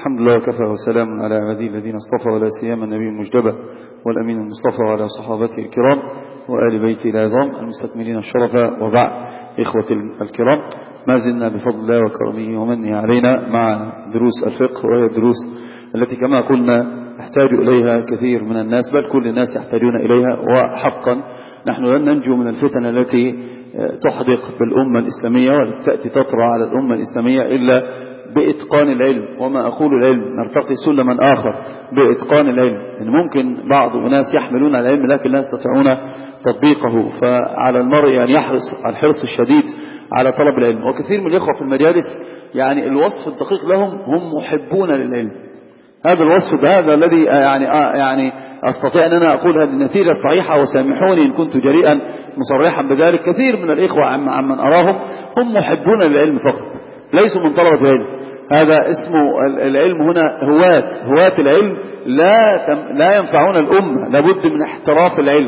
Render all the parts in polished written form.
الحمد لله وكفى وسلام على عباده الذين اصطفى ولا سيما النبي المجتبى والأمين المصطفى وعلى صحابته الكرام وآل بيته العظام المستكملين الشرف. وبعد، إخوة الكرام، ما زلنا بفضل الله وكرمه ومنه علينا مع دروس الفقه، وهي الدروس التي كما قلنا يحتاج إليها كثير من الناس، بل كل الناس يحتاجون إليها. وحقا نحن لن ننجو من الفتن التي تحدق بالأمة الإسلامية وتأتي تطرى على الأمة الإسلامية إلا بإتقان العلم. وما أقول العلم، نرتقي سلما آخر بإتقان العلم. يعني ممكن بعض الناس يحملون العلم لكن لا يستطيعون تطبيقه، فعلى المرء أن يحرص الحرص الشديد على طلب العلم. وكثير من الإخوة في المجالس يعني الوصف الدقيق لهم هم محبون للعلم. هذا الوصف هذا الذي يعني أستطيع أن أنا أقول هذه النتيجة الصحيحة، وسامحوني إن كنت جريئا مصرحا بذلك. كثير من الإخوة عمن أراهم هم محبون للعلم فقط، ليسوا من طلبة العلم. هذا اسمه العلم هنا هواة العلم لا ينفعون الأمة. لابد من احتراف العلم،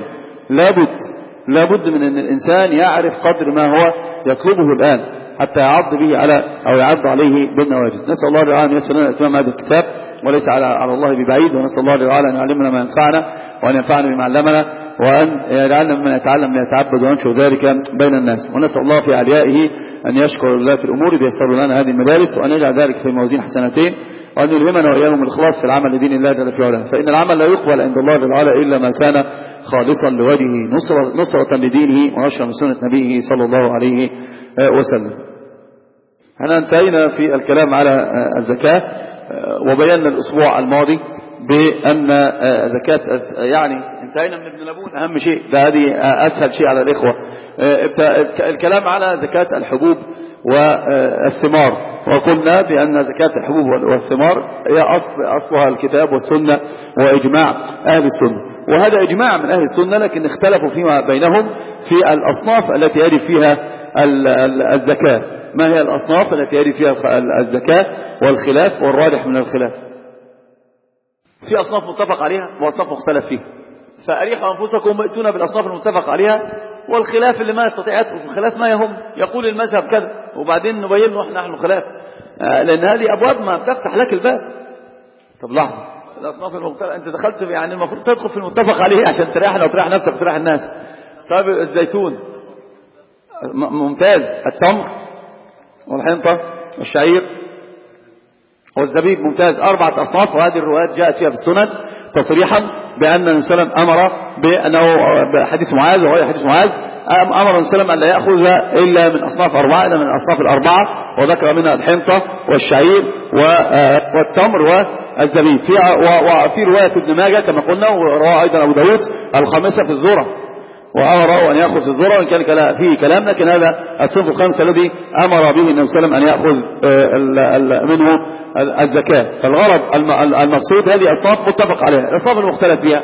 لابد من أن الإنسان يعرف قدر ما هو يطلبه الآن حتى يعض به أو يعض عليه بالنواجذ. نسأل الله تعالى أن يسر لنا إتمام هذا الكتاب، وليس على الله ببعيد. ونسأل الله تعالى أن يعلمنا ما ينفعنا، وأن ينفعنا بما علمنا، وأن يجعلنا ممن يتعلم ليتعبد وينشر ذلك بين الناس. ونسأل الله في عليائه أن يشكر الله في الأمور بيسر لنا هذه المدارس، وأن يجعل ذلك في موازين حسنتين، وأن يلهمنا وإياهم الإخلاص في العمل لدين الله جل في علاه. فإن العمل لا يقبل عند الله تعالى إلا ما كان خالصا لوجهه، نصرة لدينه ونشرا لسنة نبيه صلى الله عليه وسلم. احنا انتهينا في الكلام على الزكاة، وبينا الأسبوع الماضي بأن زكاة يعني انتهينا من ابن لبون. أهم شيء ده، هذه أسهل شيء على الإخوة. الكلام على زكاة الحبوب والثمار، وقلنا بأن زكاة الحبوب والثمار هي أصلها الكتاب والسنة وإجماع أهل السنة. وهذا إجماع من أهل السنة، لكن اختلفوا فيما بينهم في الأصناف التي يجب فيها الزكاة. ما هي الأصناف التي يجب فيها الزكاة؟ والخلاف والراجح من الخلاف. في أصناف متفق عليها وأصناف مختلف فيها، فأريحوا أنفسكم ائتونا بالأصناف المتفق عليها، والخلاف اللي ما يستطيع يدخل في الخلاف ما يهم، يقول المذهب كذا وبعدين نبين له نحن خلاف، لأن هذه أبواب ما بتفتح لك الباب. طب لحظة، الأصناف المختلفة أنت دخلت يعني المفروض تدخل في المتفق عليه عشان تريحنا وتريح نفسك وتريح الناس. طيب الزيتون ممتاز، التمر والحنطة والشعير والزبيب ممتاز، 4 أصناف. وهذه الروايات جاءت فيها في السنن تصريحا بأن النبي صلى الله عليه وسلم أمر بأنه حديث معاذ، وهو حديث معاذ، أمر النبي صلى الله عليه وسلم أن لا يأخذ إلا من أصناف 4، إلا من أصناف 4، وذكر منها الحنطة والشعير والتمر والزبيب. وفي رواية ابن ماجه كما قلنا، ورواه أيضا أبو داود، الخامسة في الذرة، وأمره أن يأخذ في الذرة، وإن كان فيه كلام، لكن هذا الصنف الخامس الذي أمر به النبي صلى الله عليه وسلم أن يأخذ منه الزكاة. فالغرض المقصود هذه أصناف متفق عليها. الأصناف المختلف فيها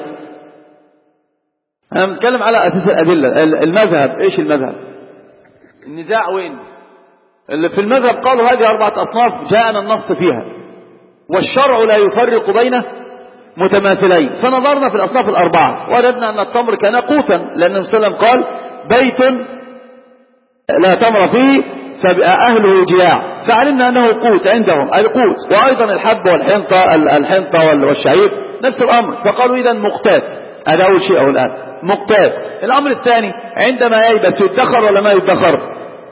هنتكلم على أساس الأدلة. المذهب، إيش المذهب؟ النزاع وين؟ اللي في المذهب قالوا هذه 4 أصناف جاءنا النص فيها، والشرع لا يفرق بين متماثلين. فنظرنا في الأصناف 4 وجدنا أن التمر كان قوتا، لأن النبي صلى الله عليه وسلم قال بيت لا تمر فيه فأهله جياع، فعلمنا أنه قوت عندهم القوت. وأيضا الحب والحنطة والشعير نفس الأمر، فقالوا إذا مقتات. هذا أول شيء أو الآن مقتات. الأمر الثاني، عندما ييبس يدخر ولا ما يدخر؟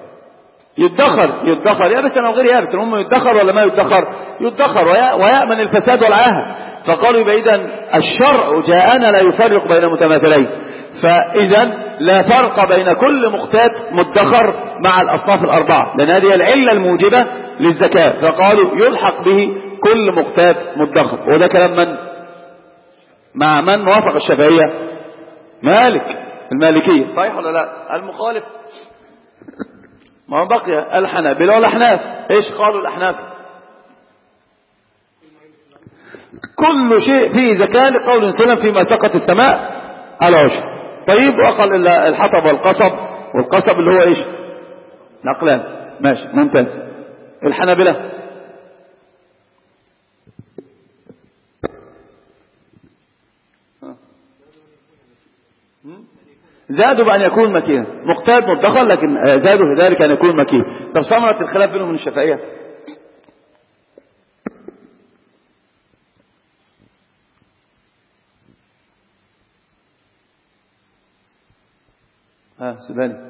يدخر يابس أو غير يابس، المهم يدخر ولا ما يدخر ويأمن الفساد والعاهة. فقالوا يبقى إذن الشرع جاءنا لا يفرق بين متماثلين، فإذا لا فرق بين كل مقتات مدخر مع الأصناف 4، لأن هذه العلة الموجبة للزكاة. فقالوا يلحق به كل مقتات مدخر. وده كلام من؟ مع من وافق الشافعية؟ مالك، المالكية، صحيح ولا لا؟ المخالف ما بقي الحنابلة والأحناف. ايش قالوا الأحناف؟ كل شيء فيه زكاة، لقول صلى الله عليه وسلم فيما سقط السماء على عشر. طيب، وقال إلا الحطب والقصب اللي هو ايش؟ نقلان. ماشي، ممتاز. الحنابلة زادوا بأن يكون مكينا، مقتاد مدخر، لكن زادوا في ذلك أن يكون مكين. طب ثمرة الخلاف بينهم من الشافعية؟ سوداني.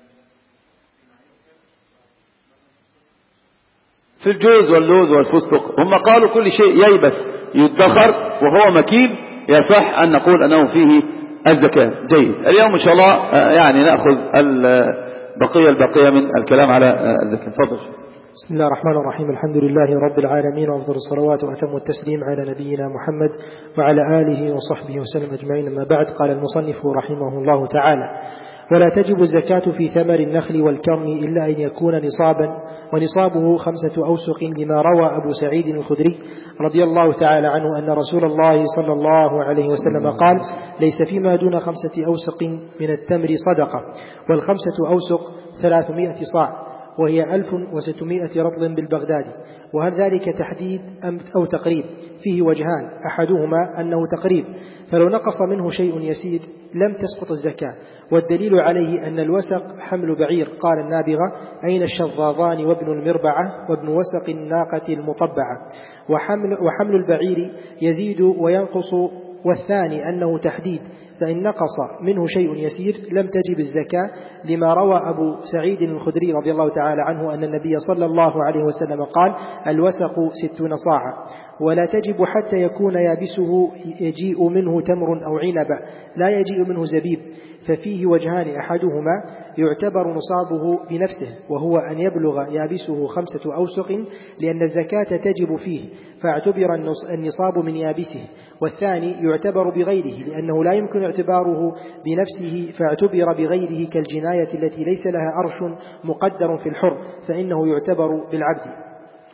في الجوز واللوز والفستق هم قالوا كل شيء ييبس يدخر وهو مكيل يصح أن نقول أنه فيه الزكاة. جيد. اليوم إن شاء الله يعني نأخذ البقية من الكلام على الزكاة. تفضل. بسم الله الرحمن الرحيم. الحمد لله رب العالمين، وأفضل الصلوات وأتم التسليم على نبينا محمد وعلى آله وصحبه وسلم أجمعين. أما بعد، قال المصنف رحمه الله تعالى: ولا تجب الزكاة في ثمر النخل والكرم إلا أن يكون نصابا، ونصابه 5 أوسق، لما روى أبو سعيد الخدري رضي الله تعالى عنه أن رسول الله صلى الله عليه وسلم قال: ليس فيما دون 5 أوسق من التمر صدقة، وال5 أوسق 300 صاع، وهي 1600 رطل بالبغداد. وهل ذلك تحديد أو تقريب؟ فيه وجهان، أحدهما أنه تقريب، فلو نقص منه شيء يسير لم تسقط الزكاة، والدليل عليه أن الوسق حمل بعير. قال النابغة: أين الشظاظان وابن المربعة وابن وسق الناقة المطبعة. وحمل البعير يزيد وينقص. والثاني أنه تحديد، فإن نقص منه شيء يسير لم تجب الزكاة، لما روى أبو سعيد الخدري رضي الله تعالى عنه أن النبي صلى الله عليه وسلم قال: الوسق 60 صاعا. ولا تجب حتى يكون يابسه يجيء منه تمر أو عنب، لا يجيء منه زبيب، ففيه وجهان، أحدهما يعتبر نصابه بنفسه، وهو أن يبلغ يابسه 5 أوسق، لأن الزكاة تجب فيه فاعتبر النصاب من يابسه. والثاني يعتبر بغيره، لأنه لا يمكن اعتباره بنفسه فاعتبر بغيره، كالجناية التي ليس لها أرش مقدر في الحر، فإنه يعتبر بالعبد.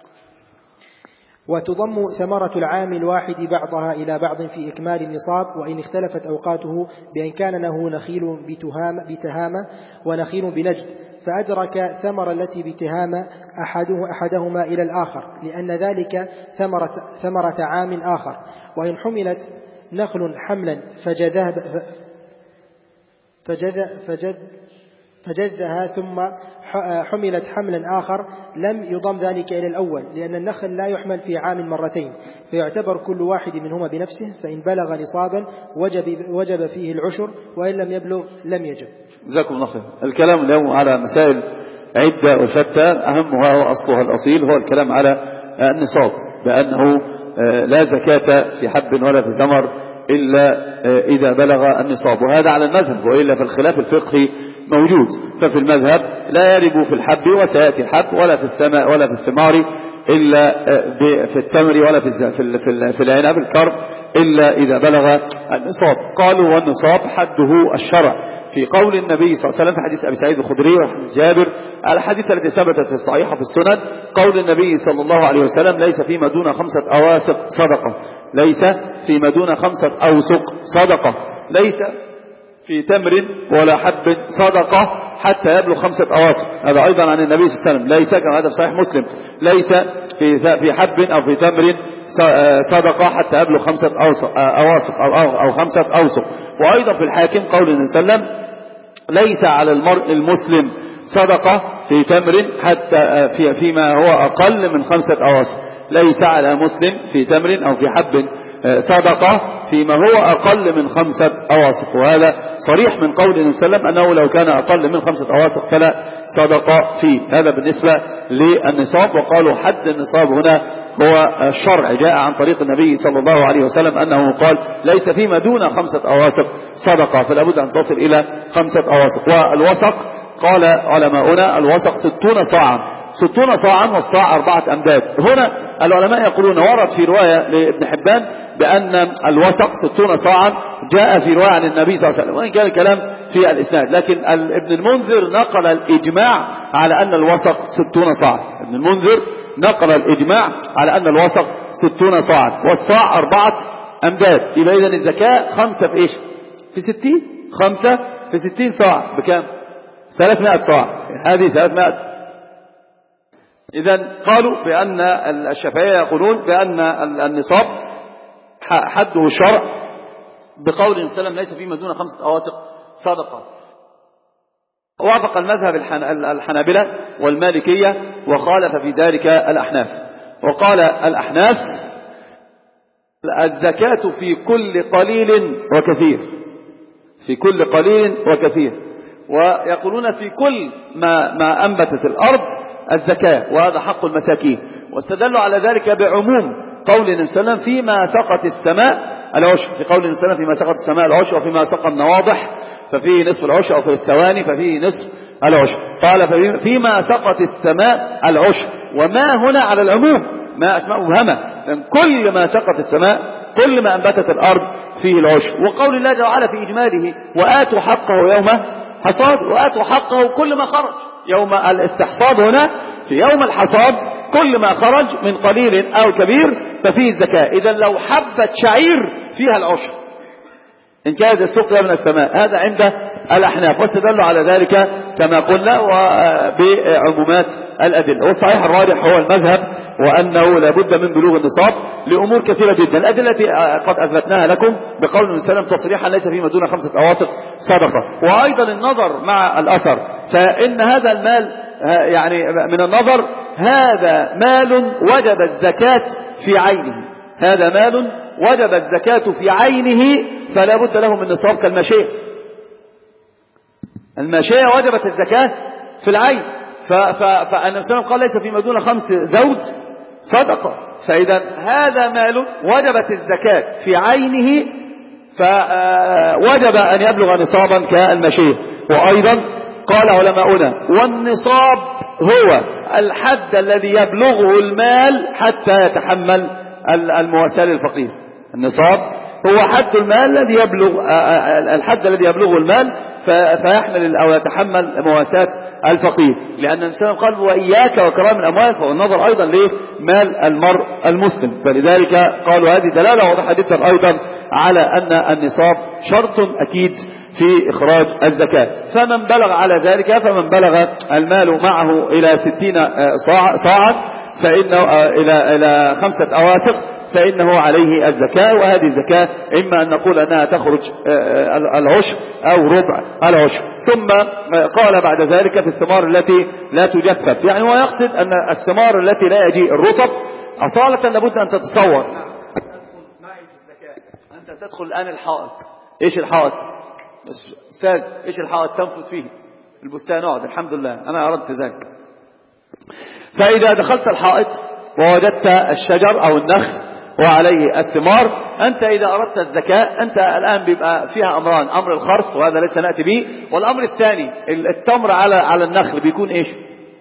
وتضم ثمرة العام الواحد بعضها إلى بعض في إكمال النصاب، وإن اختلفت أوقاته، بأن كان له نخيل بتهامة ونخيل بنجد، فأدرك ثمر التي بتهامة أحدهما إلى الآخر، لأن ذلك ثمرة عام آخر. وإن حملت نخل حملا فجذها ثم حملت حملا آخر، لم يضم ذلك إلى الأول، لأن النخل لا يحمل في عام مرتين، فيعتبر كل واحد منهما بنفسه، فإن بلغ نصابا وجب فيه العشر، وإن لم يبلغ لم يجب. جزاكم الله خير. الكلام اليوم على مسائل عدة وشتى، أهمها وأصلها الأصيل هو الكلام على النصاب، بأنه لا زكاة في حب ولا في ثمر إلا إذا بلغ النصاب، وهذا على المذهب، وإلا فالخلاف الفقهي موجود. ففي المذهب لا يرب في الحب، وسيأتي الحب، ولا في السماء ولا في الثمار إلا في التمر، ولا في العنب الكرم إلا إذا بلغ النصاب. قالوا والنصاب حده الشرع، في قول النبي صلى الله عليه وسلم في حديث أبي سعيد الخدري وحديث جابر، الحديث التي ثبتت في الصحيحة في السنن، قول النبي صلى الله عليه وسلم: ليس فيما دون 5 أواسق صدقة. ليس فيما دون 5 أوسق صدقة. ليس في تمر ولا حب صدقة حتى يبلغ 5 أواسق. هذا أيضا عن النبي صلى الله عليه وسلم. ليس كما هذا في صحيح مسلم: ليس في حب أو في تمر صدقة حتى يبلغ 5 أواسق أو 5 أوسق. وأيضا في الحاكم قول النبي صلى الله عليه وسلم: ليس على المرء المسلم صدقة في تمر حتى فيما هو أقل من 5 أواسق. ليس على مسلم في تمر أو في حب صدقة فيما هو أقل من 5 أواسق. وهذا صريح من قول النبي صلى الله عليه وسلم أنه لو كان أقل من 5 أواسق فلا صدقة فيه. هذا بالنسبة للنصاب. وقالوا حد النصاب هنا هو الشرع، جاء عن طريق النبي صلى الله عليه وسلم أنه قال: ليس فيما دون 5 أواسق صدقة، فلا بد أن تصل إلى 5 أواسق. والوسق قال علماؤنا: الوسق 60 صاعا. 60 صاعا، والصاع 4 أمداد. هنا العلماء يقولون ورد في رواية لابن حبان بأن الوسق 60 صاعا، جاء في رواية عن النبي صلى الله عليه وسلم، وإن كان الكلام في الإسناد، لكن ابن المنذر نقل الإجماع على أن الوسق 60 صاعا. ابن المنذر نقل الإجماع على أن الوسق 60 صاعا، والصاع 4 أمداد. يبقى إذن الزكاة 5 في إيش؟ في 60. 5 في 60 صاع بكام؟ 300 صاع. هذه 300. إذن قالوا بأن الشافعية يقولون بأن النصاب حده الشرع، بقول النبي صلى الله عليه وسلم: ليس فيما دون 5 أواسق صدقة. وافق المذهب الحنابلة والمالكية، وخالف في ذلك الأحناف. وقال الأحناف: الزكاة في كل قليل وكثير، في كل قليل وكثير. ويقولون في كل ما أنبتت الأرض الزكاة، وهذا حق المساكين. واستدلوا على ذلك بعموم قول النبي صلى الله عليه وسلم فيما سقط السماء العشر، في قول النبي صلى الله عليه وسلم فيما سقط السماء العشر، وفيما سقى النواضح ففيه نصف العشر، أو في الثواني ففيه نصف العشر. قال فيما سقط السماء العشر، وما هنا على العموم، ما أسماء مبهمة، لأن كل ما سقط السماء كل ما أنبتت الأرض فيه العشر. وقول الله جل وعلا في إجماله وآتوا حقه يوم حصاد، وآتوا حقه كل ما خرج. يوم الاستحصاد هنا في يوم الحصاد كل ما خرج من قليل أو كبير ففيه الزكاة. إذا لو حبة شعير فيها العشر إن كانت استقيا من السماء، هذا عند الأحناف، واستدلوا على ذلك كما قلنا وبعمومات الأدلة. والصحيح الراجح هو المذهب، وأنه لابد من بلوغ النصاب لأمور كثيرة جدا. الأدلة التي قد أثبتناها لكم بقول النبي صلى الله عليه وسلم تصريحا ليس فيما دون 5 أواسق صدقة. وأيضا النظر مع الأثر، فإن هذا المال يعني من النظر هذا مال وجبت الزكاة في عينه، هذا مال وجبت الزكاة في عينه فلا بد له من نصاب. كالماشية، الماشية وجبت الزكاة في العين، فالنبي صلى الله عليه وسلم قال ليس فيما دون 5 زوج صدقة. فإذا هذا مال وجبت الزكاة في عينه فوجب أن يبلغ نصابا كالماشية. وأيضا قال علماؤنا والنصاب هو الحد الذي يبلغه المال حتى يتحمل المواساة للفقير. النصاب هو حد المال الذي يبلغ الحد الذي يبلغه المال فيحمل أو يتحمل مواساة الفقير، لأن النبي صلى الله عليه وسلم قال وإياك وكرام الأموال، فهو النظر أيضا لمال المرء المسلم. فلذلك قالوا هذه دلالة واضحة جدا أيضا على أن النصاب شرط أكيد في إخراج الزكاة. فمن بلغ على ذلك، فمن بلغ المال معه إلى 60 صاعا فإنه إلى 5 أواسق فإنه عليه الزكاة. وهذه الزكاة إما أن نقول أنها تخرج العشر أو ربع العشر. ثم قال بعد ذلك في الثمار التي لا تجفف، يعني هو يقصد أن الثمار التي لا يجيء الرطب أصالة لابد أن تتصور. أنت تدخل الآن الحائط، إيش الحائط؟ أستاذ إيش الحائط تنفذ فيه؟ البستان. اقعد، الحمد لله أنا أردت ذلك. فإذا دخلت الحائط ووجدت الشجر أو النخل وعليه الثمار، أنت إذا أردت الزكاة أنت الآن بيبقى فيها أمران، أمر الخرص وهذا ليس نأتي به، والأمر الثاني التمر على النخل بيكون إيش؟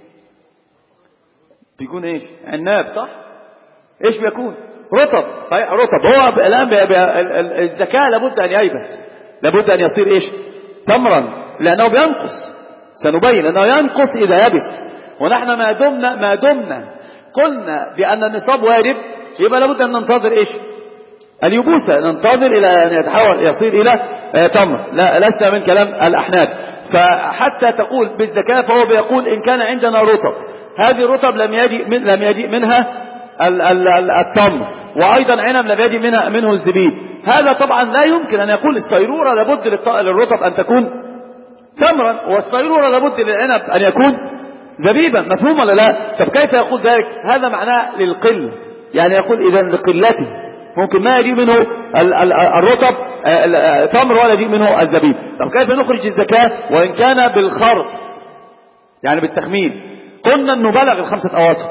بيكون إيش؟ عناب، صح؟ إيش بيكون؟ رطب، صحيح رطب. هو الآن الزكاة لابد أن ييبس، لابد أن يصير إيش؟ تمرا، لأنه بينقص، سنبين أنه ينقص إذا يبس. ونحن ما دمنا قلنا بأن النصاب واجب، يبقى لابد أن ننتظر إيش؟ اليبوسة، ننتظر إلى أن يتحول يصير إلى تمر. لا، لسنا من كلام الأحناف. فحتى تقول بالزكاة فهو بيقول إن كان عندنا رطب، هذه الرطب لم يجيء منها التمر، وأيضا عنب لم يجيء منه الزبيب. هذا طبعا لا يمكن أن يقول الصيرورة لابد للرطب أن تكون تمرا، والصيرورة لابد للعنب أن يكون زبيبا. مفهوم ولا لا؟ طب كيف يقول ذلك؟ هذا معناه للقل، يعني يقول إذا لقلته ممكن ما يجي منه الرطب تمر ولا يجي منه الزبيب. طب كيف نخرج الزكاة وإن كان بالخرص يعني بالتخمين؟ قلنا أنه بلغ 5 أواسق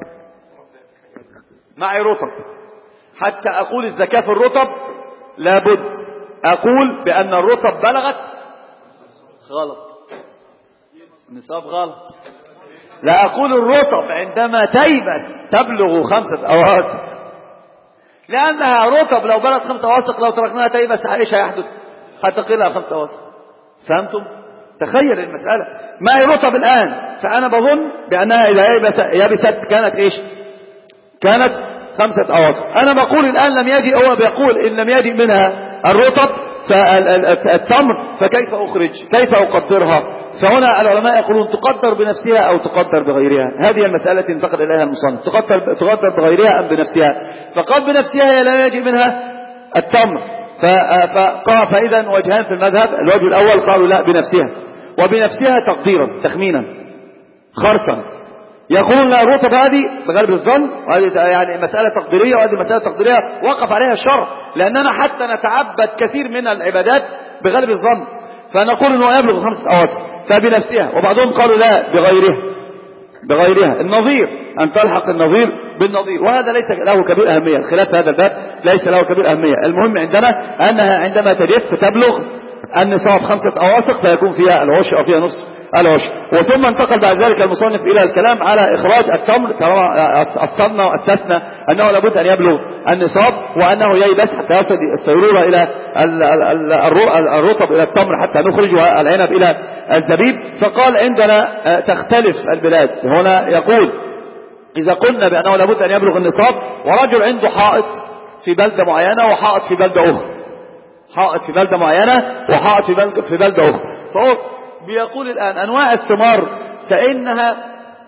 معي رطب، حتى أقول الزكاة في الرطب لابد أقول بأن الرطب بلغت غلط، النصاب غلط. لا أقول الرطب عندما تيبس تبلغ 5 أواسق، لأنها رطب لو بلغت 5 أواسق لو تركناها تيبس إيش هيحدث؟ هتقلها 5 أواسق. فهمتم؟ تخيل المسألة. معي رطب الآن، فأنا بظن بأنها إذا يبست كانت إيش؟ كانت 5 أواسق. أنا بقول الآن لم يجي، هو بيقول إن لم يجي منها الرطب فالتمر، فكيف أخرج؟ كيف أقدرها؟ فهنا العلماء يقولون تقدر بنفسها أو تقدر بغيرها. هذه المسألة التي انتقد إليها المصنف، تقدر بغيرها أم بنفسها؟ فقال بنفسها هي لا يجي منها التمر. فإذا وجهان في المذهب، الوجه الأول قالوا لا بنفسها، وبنفسها تقديرا تخمينا خرصا. يقولون لا الرطب هذه بغالب الظن، وهذه يعني مسألة تقديرية، وهذه مسألة تقديرية وقف عليها الشرع، لأننا حتى نتعبد كثير من العبادات بغالب الظن، فنقول أنه يبلغ 5 أواسق. فبنفسها، وبعضهم قالوا لا بغيرها النظير، أن تلحق النظير بالنظير، وهذا ليس له كبير أهمية. الخلاف في هذا الباب ليس له كبير أهمية. المهم عندنا أنها عندما تجف تبلغ النصاب 5 أواسق فيكون فيها العشر أو فيها نصف العشر. وثم انتقل بعد ذلك المصنف إلى الكلام على إخراج التمر، كما أصلنا وأسسنا أنه لابد أن يبلغ النصاب، وأنه ييبس حتى يصل السيرورة إلى الرطب إلى التمر حتى نخرج العنب إلى الزبيب. فقال عندنا تختلف البلاد. هنا يقول إذا قلنا بأنه لابد أن يبلغ النصاب، ورجل عنده حائط في بلدة معينة وحائط في بلدة أخرى، حائط في بلدة معينة وحائط في بلدة أخرى، فهو بيقول الآن أنواع الثمار فإنها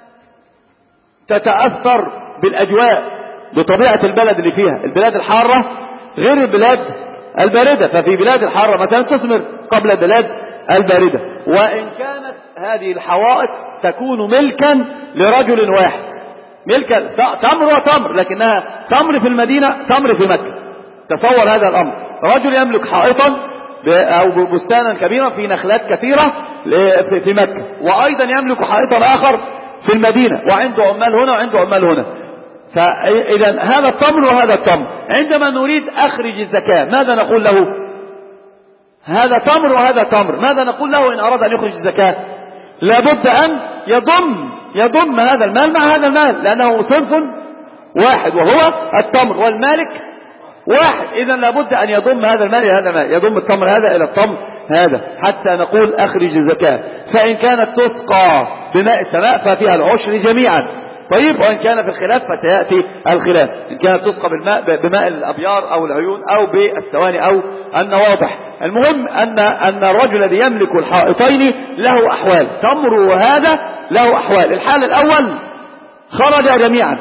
تتأثر بالأجواء، بطبيعة البلد اللي فيها. البلاد الحارة غير البلاد الباردة، ففي بلاد الحارة مثلا تثمر قبل البلاد الباردة. وإن كانت هذه الحوائط تكون ملكا لرجل واحد، ملكا تمر وتمر، لكنها تمر في المدينة تمر في مكة. تصور هذا الأمر، رجل يملك حائطا أو بستانا كبيرا في نخلات كثيرة في مكة، وأيضا يملك حائطا آخر في المدينة، وعنده عمال هنا وعنده عمال هنا. فإذا هذا التمر وهذا التمر، عندما نريد أخرج الزكاة ماذا نقول له؟ هذا تمر وهذا تمر، ماذا نقول له إن أراد أن يخرج الزكاة؟ لابد أن يضم هذا المال مع هذا المال، لأنه صنف واحد وهو التمر، والمالك واحد. إذا لابد أن يضم هذا المال إلى هذا المال، يضم التمر هذا إلى التمر هذا، حتى نقول أخرج الزكاة. فإن كانت تسقى بماء السماء ففيها العشر جميعا. طيب، وإن كان في الخلاف فسيأتي الخلاف، إن كانت تسقى بماء الأبيار أو العيون أو بالسواني أو النواضح. المهم أن الرجل الذي يملك الحائطين له أحوال، تمر وهذا له أحوال. الحال الأول خرج جميعا،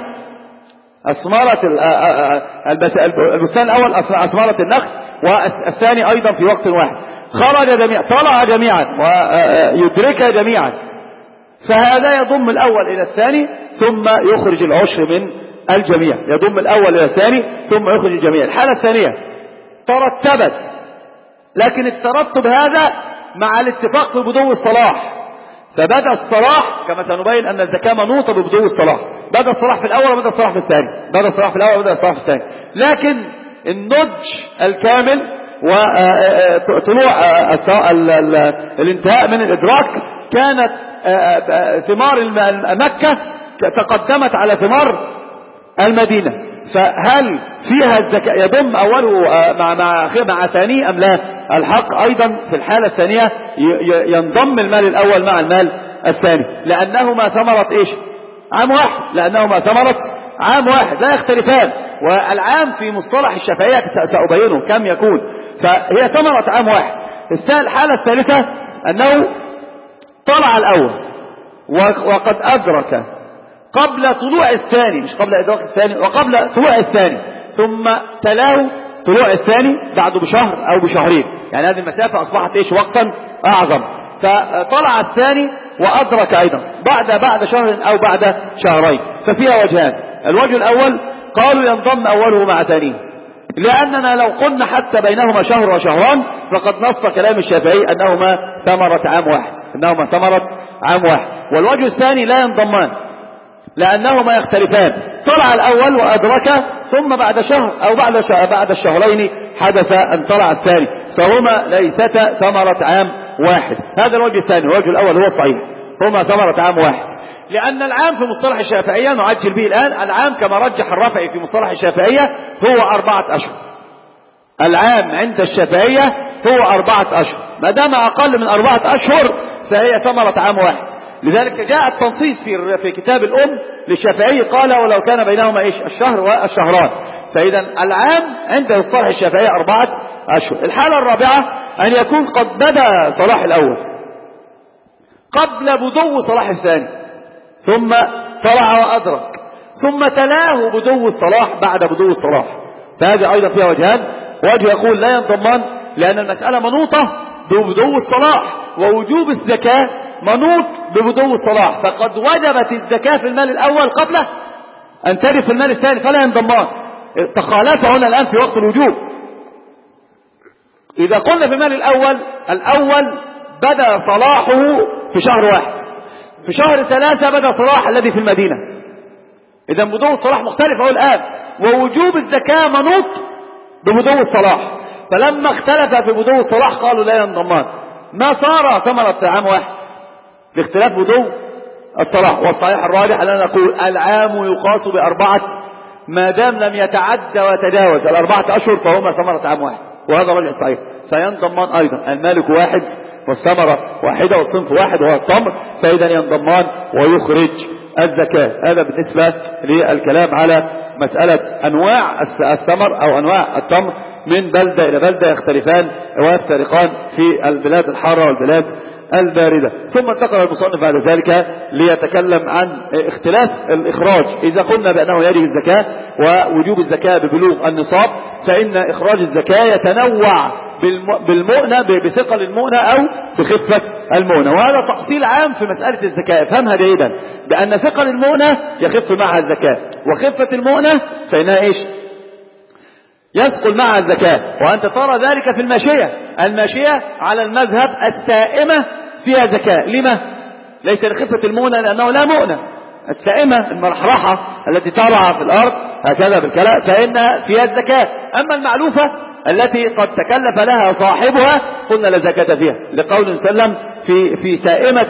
البستان الأول أثمارة النخل، والثاني أيضا في وقت واحد، خرج جميعا، طلع جميعا ويدرك جميعا. فهذا يضم الأول إلى الثاني ثم يخرج العشر من الجميع، يضم الأول إلى الثاني ثم يخرج الجميع. الحالة الثانية ترتبت، لكن الترتب هذا مع الاتفاق في بدو الصلاح، فبدأ الصلاح كما سنبين أن الزكاة منوطة ببدو الصلاح، بدأ الصلاح في الأول وبدأ الصلاح في الثاني، بدأ الصلاح في الأول وبدأ الصلاح في الثاني. لكن النضج الكامل وطلوع الانتهاء من الإدراك كانت ثمار مكة تقدمت على ثمار المدينة. فهل فيها الزكاة يضم أوله مع ثانيه أم لا؟ الحق أيضا في الحالة الثانية ينضم المال الأول مع المال الثاني، لأنهما ثمرة إيش؟ عام واحد، لأنهما ثمرة عام واحد لا يختلفان. والعام في مصطلح الشافعية سأبينه كم يكون، فهي ثمرة عام واحد. الحالة الثالثة أنه طلع الأول وقد أدرك قبل طلوع الثاني، مش قبل إدراك الثاني، وقبل طلوع الثاني، ثم تلاه طلوع الثاني بعده بشهر أو بشهرين، يعني هذه المسافة أصبحت إيش؟ وقتا أعظم. فطلع الثاني وأدرك أيضا بعد شهر أو بعد شهرين. ففيها وجهان. الوجه الأول قالوا ينضم أوله مع ثانيه، لأننا لو قلنا حتى بينهما شهر وشهران فقد نص كلام الشافعي أنهما ثمرة عام واحد، أنهما ثمرة عام واحد. والوجه الثاني لا ينضمان لأنهما يختلفان، طلع الأول وأدرك ثم بعد شهر أو بعد الشهرين حدث أن طلع الثاني، فهما ليستا ثمرة عام واحد. هذا الوجه الثاني. الوجه الأول هو الصحيح، هما ثمرة عام واحد، لأن العام في مصطلح الشافعية نعجل به الآن، العام كما رجح الرافعي في مصطلح الشافعية هو 4 أشهر. العام عند الشافعية هو 4 أشهر، ما دام أقل من 4 أشهر فهي ثمرة عام واحد. لذلك جاء التنصيص في كتاب الأم للشافعي، قال ولو كان بينهما إيش؟ الشهر والشهران. فإذا العام عند مصطلح الشافعية 4 أشهر. الحالة الرابعة أن يكون قد بدأ صلاح الأول قبل بدو صلاح الثاني، ثم طلع وأدرك، ثم تلاه بدو الصلاح بعد بدو الصلاح. فهذه أيضا فيها وجهان. وجه يقول لا ينضمان لأن المسألة منوطة ببدو الصلاح، ووجوب الزكاة منوط ببدو الصلاح، فقد وجبت الزكاة في المال الأول قبل أن تجب في المال الثاني، فلا ينضمان. تخالف هنا الآن في وقت الوجوب. إذا قلنا في المال الأول بدأ صلاحه في شهر واحد. في شهر 3 بدأ صلاح الذي في المدينة. إذا بدو الصلاح مختلف هو الآن، ووجوب الزكاة منوط ببدو الصلاح. فلما اختلف في بدو الصلاح قالوا لا ينضمان، ما صار ثمرة عام واحد لاختلاف بدو الصلاح. والصحيح الراجح أن نقول العام يقاس ب4 ما دام لم يتعدى وتجاوز 4 أشهر فهما ثمرة عام واحد، وهذا راجع صحيح. فينضمان أيضا، المالك واحد والثمرة واحدة والصنف واحد وهو التمر، فإذا ينضمان ويخرج الزكاة. هذا بالنسبة للكلام على مسألة أنواع الثمر أو أنواع التمر من بلدة إلى بلدة، يختلفان ويفترقان في البلاد الحارة والبلاد الباردة. ثم انتقل المصنف بعد ذلك ليتكلم عن اختلاف الإخراج. إذا قلنا بأنه يجب الزكاة ووجوب الزكاة ببلوغ النصاب، فإن إخراج الزكاة يتنوع بالمؤنة، بثقل المؤنة أو بخفة المؤنة. وهذا تفصيل عام في مسألة الزكاة، افهمها جيدا، بأن ثقل المؤنة يخف معها الزكاة، وخفة المؤنة فإنها إيش؟ يثقل معها الزكاة. وأنت ترى ذلك في الماشية. الماشية على المذهب السائمة فيها زكاة. لما؟ ليس لخفة المؤنة لأنه لا مؤنة. السائمة المرحرحة التي ترعى في الأرض هكذا بالكلاء فإنها فيها الزكاة. أما المعلوفة التي قد تكلف لها صاحبها قلنا لا زكاة فيها، لقول سلم في سائمة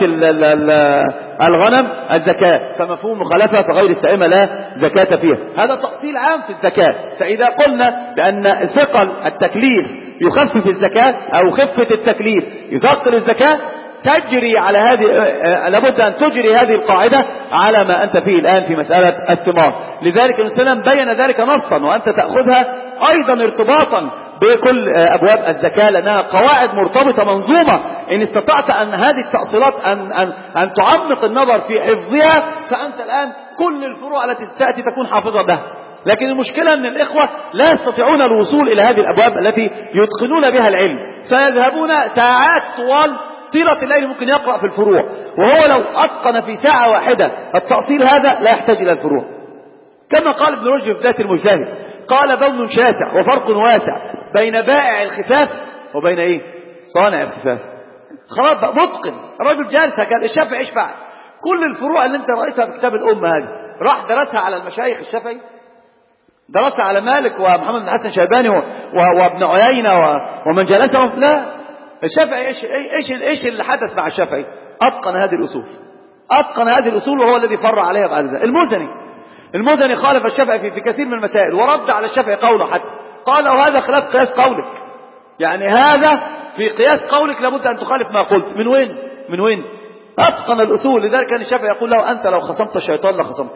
الغنم الزكاة، فمفهوم مخالفة فغير السائمة لا زكاة فيها. هذا تفصيل عام في الزكاة. فإذا قلنا بأن ثقل التكليف يخفف الزكاة أو خفة التكليف يثقل الزكاة، تجري على هذه، لابد أن تجري هذه القاعدة على ما أنت فيه الآن في مسألة الثمار. لذلك الإسلام بين ذلك نصا، وأنت تأخذها أيضا ارتباطا بكل أبواب الزكاة، لأنها قواعد مرتبطة منظومة. إن استطعت أن هذه التأصيلات أن تعمق النظر في حفظها، فأنت الآن كل الفروع التي تأتي تكون حافظة لها. لكن المشكلة أن الإخوة لا يستطيعون الوصول إلى هذه الأبواب التي يتقنون بها العلم، فيذهبون ساعات طيلة الليل ممكن يقرأ في الفروع، وهو لو أتقن في ساعة واحدة التأصيل هذا لا يحتاج إلى الفروع. كما قال ابن رشد في بداية المجتهد، قال بون شاسع وفرق واسع بين بائع الخفاف وبين ايه؟ صانع الخفاف. خلاص بقى متقن الرجل جالس. كان الشافعي ايش فعل؟ كل الفروع اللي انت رأيتها في كتاب الأمة هذه راح درسها على المشايخ الشافعي، درسها على مالك ومحمد بن حسن شيباني وابن عيينة ومن جلسهم. لا، الشافعي ايش اللي حدث مع الشافعي؟ اتقن هذه الأصول، اتقن هذه الأصول، وهو الذي فرع عليها بعد ذلك. المزني خالف الشافعي في كثير من المسائل، ورد على الشافعي قوله حتى قال وهذا خلاف قياس قولك، يعني هذا في قياس قولك لابد أن تخالف ما قلت. من وين أتقن الأصول. لذلك كان الشافعي يقول له أنت لو خصمت الشيطان لخصمت.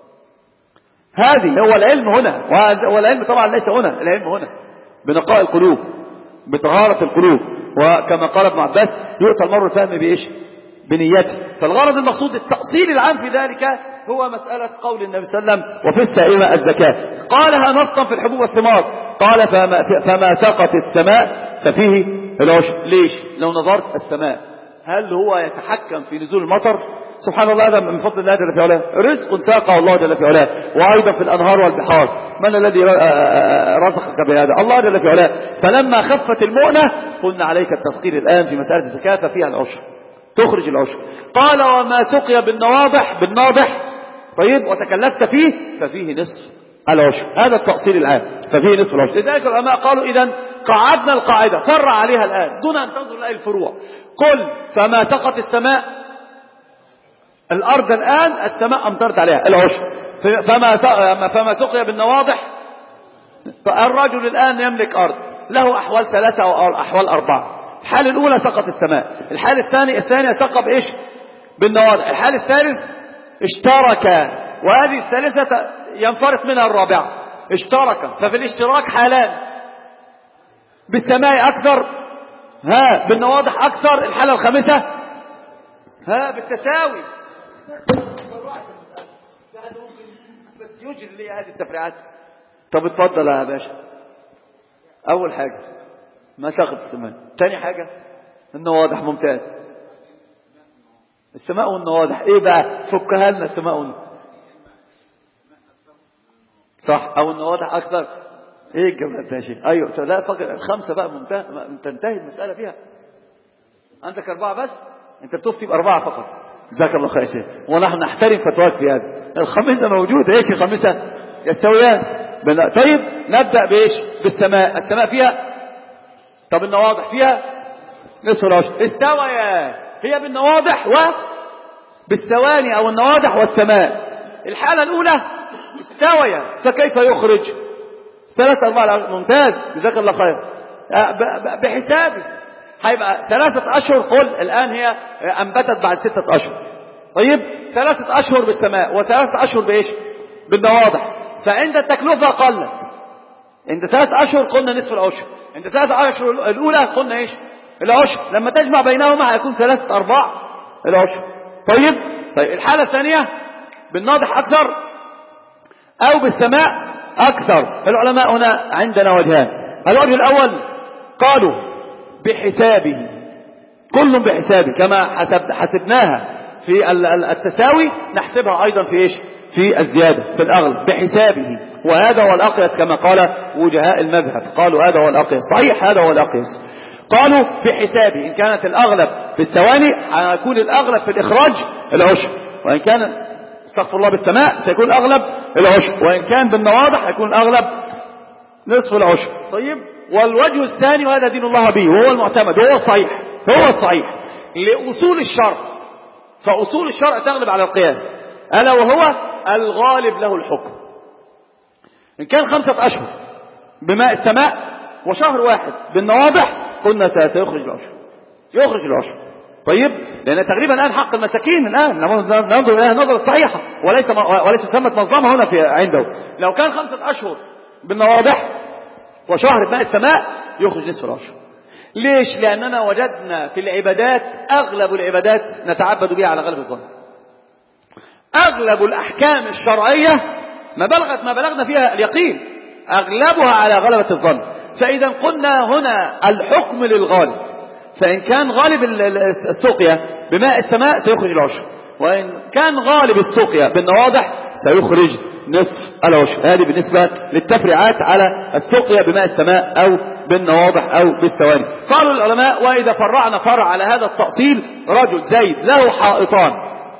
هذه هو العلم هنا، والعلم طبعا ليس هنا، العلم هنا بنقاء القلوب، بطهارة القلوب. وكما قال ابن عباس يؤتى المرء الفهم بإيش؟ بنيته. فالغرض المقصود التأصيل العام في ذلك هو مسألة قول النبي صلى الله عليه وسلم وفي السائمة الزكاة. قالها نصا في الحبوب والثمار، قال فما سقط السماء ففيه العشر. ليش؟ لو نظرت السماء هل هو يتحكم في نزول المطر؟ سبحان الله، هذا من فضل الله جل في علاه، رزق ساقه الله جل في علاه. وأيضا في الأنهار والبحار، من الذي رزقك بهذا؟ الله جل في علاه. فلما خفت المؤنة قلنا عليك التسقير الآن في مسألة الزكاة ففيها العشر، تخرج العشر. قال وما سقي بالناضح طيب وتكلفت فيه ففيه نصف العشر. هذا التأصيل العام، ففيه نصف العشر. لذلك العلماء قالوا إذن قعدنا القاعدة فرع عليها الآن دون أن تنظر إلى الفروع. قل فما سقط السماء، الأرض الآن السماء أمطرت عليها العشر. فما سقي بالنواضح، فالرجل الآن يملك أرض له أحوال 3 أو أحوال 4. الحالة الأولى سقط السماء، الحالة الثانية سقط إيش؟ بالنواضح، الحالة الثالث اشترك، وهذه الثالثة ينفرط منها الرابعة اشترك. ففي الاشتراك حالان، بالسماء أكثر بالنواضح أكثر. الحالة الخامسة بالتساوي. بس يجري لي هذه التفريعات. طب اتفضل يا باشا. أول حاجة ما سقط السماء، ثاني حاجة النواضح. ممتاز. السماء والنواضح ايه بقى؟ فكها لنا السماء والنواضح. صح، او النواضح اكثر. ايه الجمال ده يا شيخ؟ ايوه لا فقط 5 بقى تنتهي المسألة فيها. عندك 4 بس. انت بتفتي ب4 فقط. جزاك الله خير يا شيخ، ونحن نحترم فتواك في هذا. الخامسة موجودة، ايش الخامسة؟ يستويان. طيب نبدأ بايش؟ بالسماء. السماء فيها، طب النواضح فيها نصف العشر. استويا هي بالنواضح وبالثواني او النواضح والسماء. الحالة الاولى استويا، فكيف يخرج 3-4؟ ممتاز جزاك الله خير. بحسابي هيبقى 3 أشهر. قل الآن هي أنبتت بعد 6 أشهر. طيب 3 أشهر بالسماء و3 أشهر بإيش؟ بالنواضح. فعند التكلفة قلت. عند 3 أشهر قلنا نصف العشر، عند 3 أشهر الأولى قلنا إيش؟ العشر. لما تجمع بينهما هيكون 3/4 العشر. طيب الحالة الثانية بالناضح أكثر أو بالسماء أكثر. العلماء هنا عندنا وجهان. الوجه الأول قالوا بحسابه، كل بحسابه كما حسبناها في التساوي نحسبها أيضا في إيش؟ في الزيادة في الأغلب بحسابه. وهذا هو الأقيس كما قال وجهاء المذهب، قالوا هذا هو الأقيس. صحيح هذا هو الأقيس. قالوا بحسابه، إن كانت الأغلب في الثواني هيكون الأغلب في الإخراج العشر، وإن كان استغفر الله بالسماء سيكون الأغلب العشر، وإن كان بالنواضح هيكون الأغلب نصف العشر. طيب والوجه الثاني وهذا دين الله به وهو المعتمد وهو الصحيح، هو الصحيح لأصول الشرع. فأصول الشرع تغلب على القياس، ألا وهو الغالب له الحكم. إن كان 5 أشهر بماء السماء وشهر واحد بالنواضح قلنا سيخرج العشر، يخرج العشر. طيب لأن تقريبا الآن حق المساكين الآن ننظر إليها النظرة الصحيحة، وليس ثمة منظمة هنا في عنده. لو كان 5 أشهر بالنواضح وشهر بماء السماء يخرج نصف العشر. ليش؟ لأننا وجدنا في العبادات أغلب العبادات نتعبد بها على غلب الظن. أغلب الأحكام الشرعية ما بلغنا فيها اليقين أغلبها على غلبة الظن. فإذا قلنا هنا الحكم للغالب، فإن كان غالب السقيا بماء السماء سيخرج العشر، وإن كان غالب السقيا بالنواضح سيخرج نصف العشر. هذه بالنسبة للتفريعات على السقيا بماء السماء أو بالنواضح أو بالثواني. قالوا العلماء وإذا فرعنا فرع على هذا التأصيل، رجل زيد له حائطان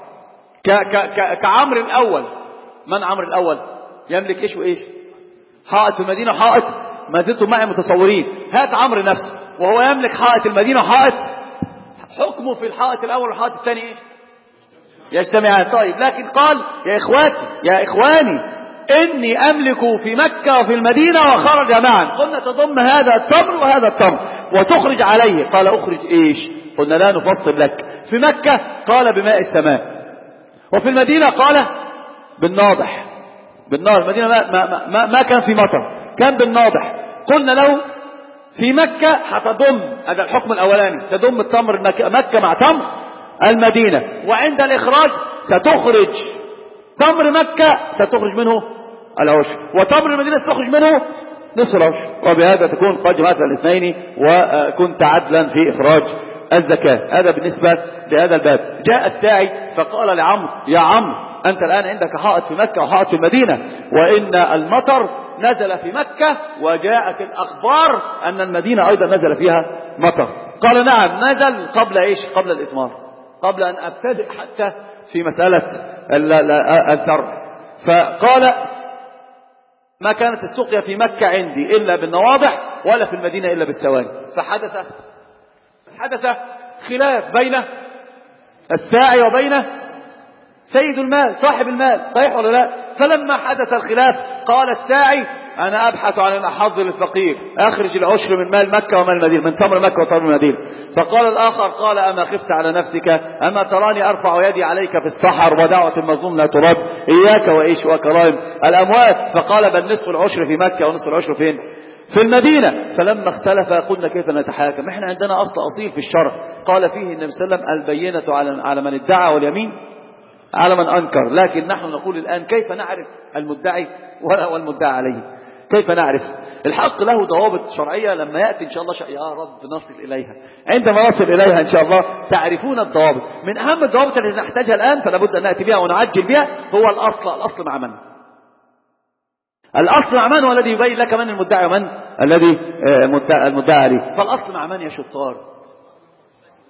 كعمر الأول. من عمر الأول؟ يملك إيش وإيش؟ حائط في المدينة وحائط، ما زلتم معي متصورين. هات عمرو نفسه وهو يملك حائط المدينة وحائط، حكمه في الحائط الأول والحائط الثاني إيه؟ يجتمعان. طيب لكن قال يا إخواتي يا إخواني إني أملك في مكة وفي المدينة وخرج معا. قلنا تضم هذا التمر وهذا التمر وتخرج عليه. قال أخرج إيش؟ قلنا لا نفصل لك. في مكة قال بماء السماء، وفي المدينة قال بالناضح. بالنار المدينة ما كان في مطر، كان بالناضح. قلنا له في مكة هتضم، هذا الحكم الأولاني، تضم التمر مكة مع تمر المدينة، وعند الإخراج ستخرج تمر مكة ستخرج منه العشر، وتمر المدينة ستخرج منه نصف العشر. وبهذا تكون قد جمعت الاثنين وكنت عدلا في إخراج الزكاة. هذا بالنسبة لهذا الباب. جاء الساعي فقال لعمرو يا عمرو أنت الآن عندك حائط في مكة وحائط في المدينة، وإن المطر نزل في مكة وجاءت الأخبار أن المدينة أيضا نزل فيها مطر. قال نعم نزل قبل إيش؟ قبل الإثمار، قبل أن أبتدئ حتى في مسألة الزرع. فقال ما كانت السقيا في مكة عندي إلا بالنواضح ولا في المدينة إلا بالثواني. فحدث خلاف بين الساعي وبين سيد المال صاحب المال، صحيح ولا لا؟ فلما حدث الخلاف قال الساعي أنا أبحث عن الأحظ للفقير، أخرج العشر من مال مكة ومال المدينة، من تمر مكة وتمر المدينة. فقال الآخر قال أما خفت على نفسك؟ أما تراني أرفع يدي عليك في السحر ودعوة المظلوم لا ترد، إياك وإيش وكرائم الأموات. فقال بل نصف العشر في مكة ونصف العشر فين؟ في المدينة. فلما اختلف قلنا كيف نتحاكم؟ احنا عندنا أصل أصيل في الشرع قال فيه النبي صلى الله عليه وسلم البينة على من ادعى واليمين على من أنكر. لكن نحن نقول الآن كيف نعرف المدعي والمدعى عليه؟ كيف نعرف؟ الحق له ضوابط شرعية لما يأتي إن شاء الله يا رب نصل إليها. عندما نصل إليها إن شاء الله تعرفون الضوابط. من أهم الضوابط التي نحتاجها الآن فلا بد أن نأتي بها ونعجل بها هو الأصل مع من؟ الأصل مع من هو الذي يبين لك من المدعي ومن الذي المدعى عليه. فالأصل مع من يا شطار؟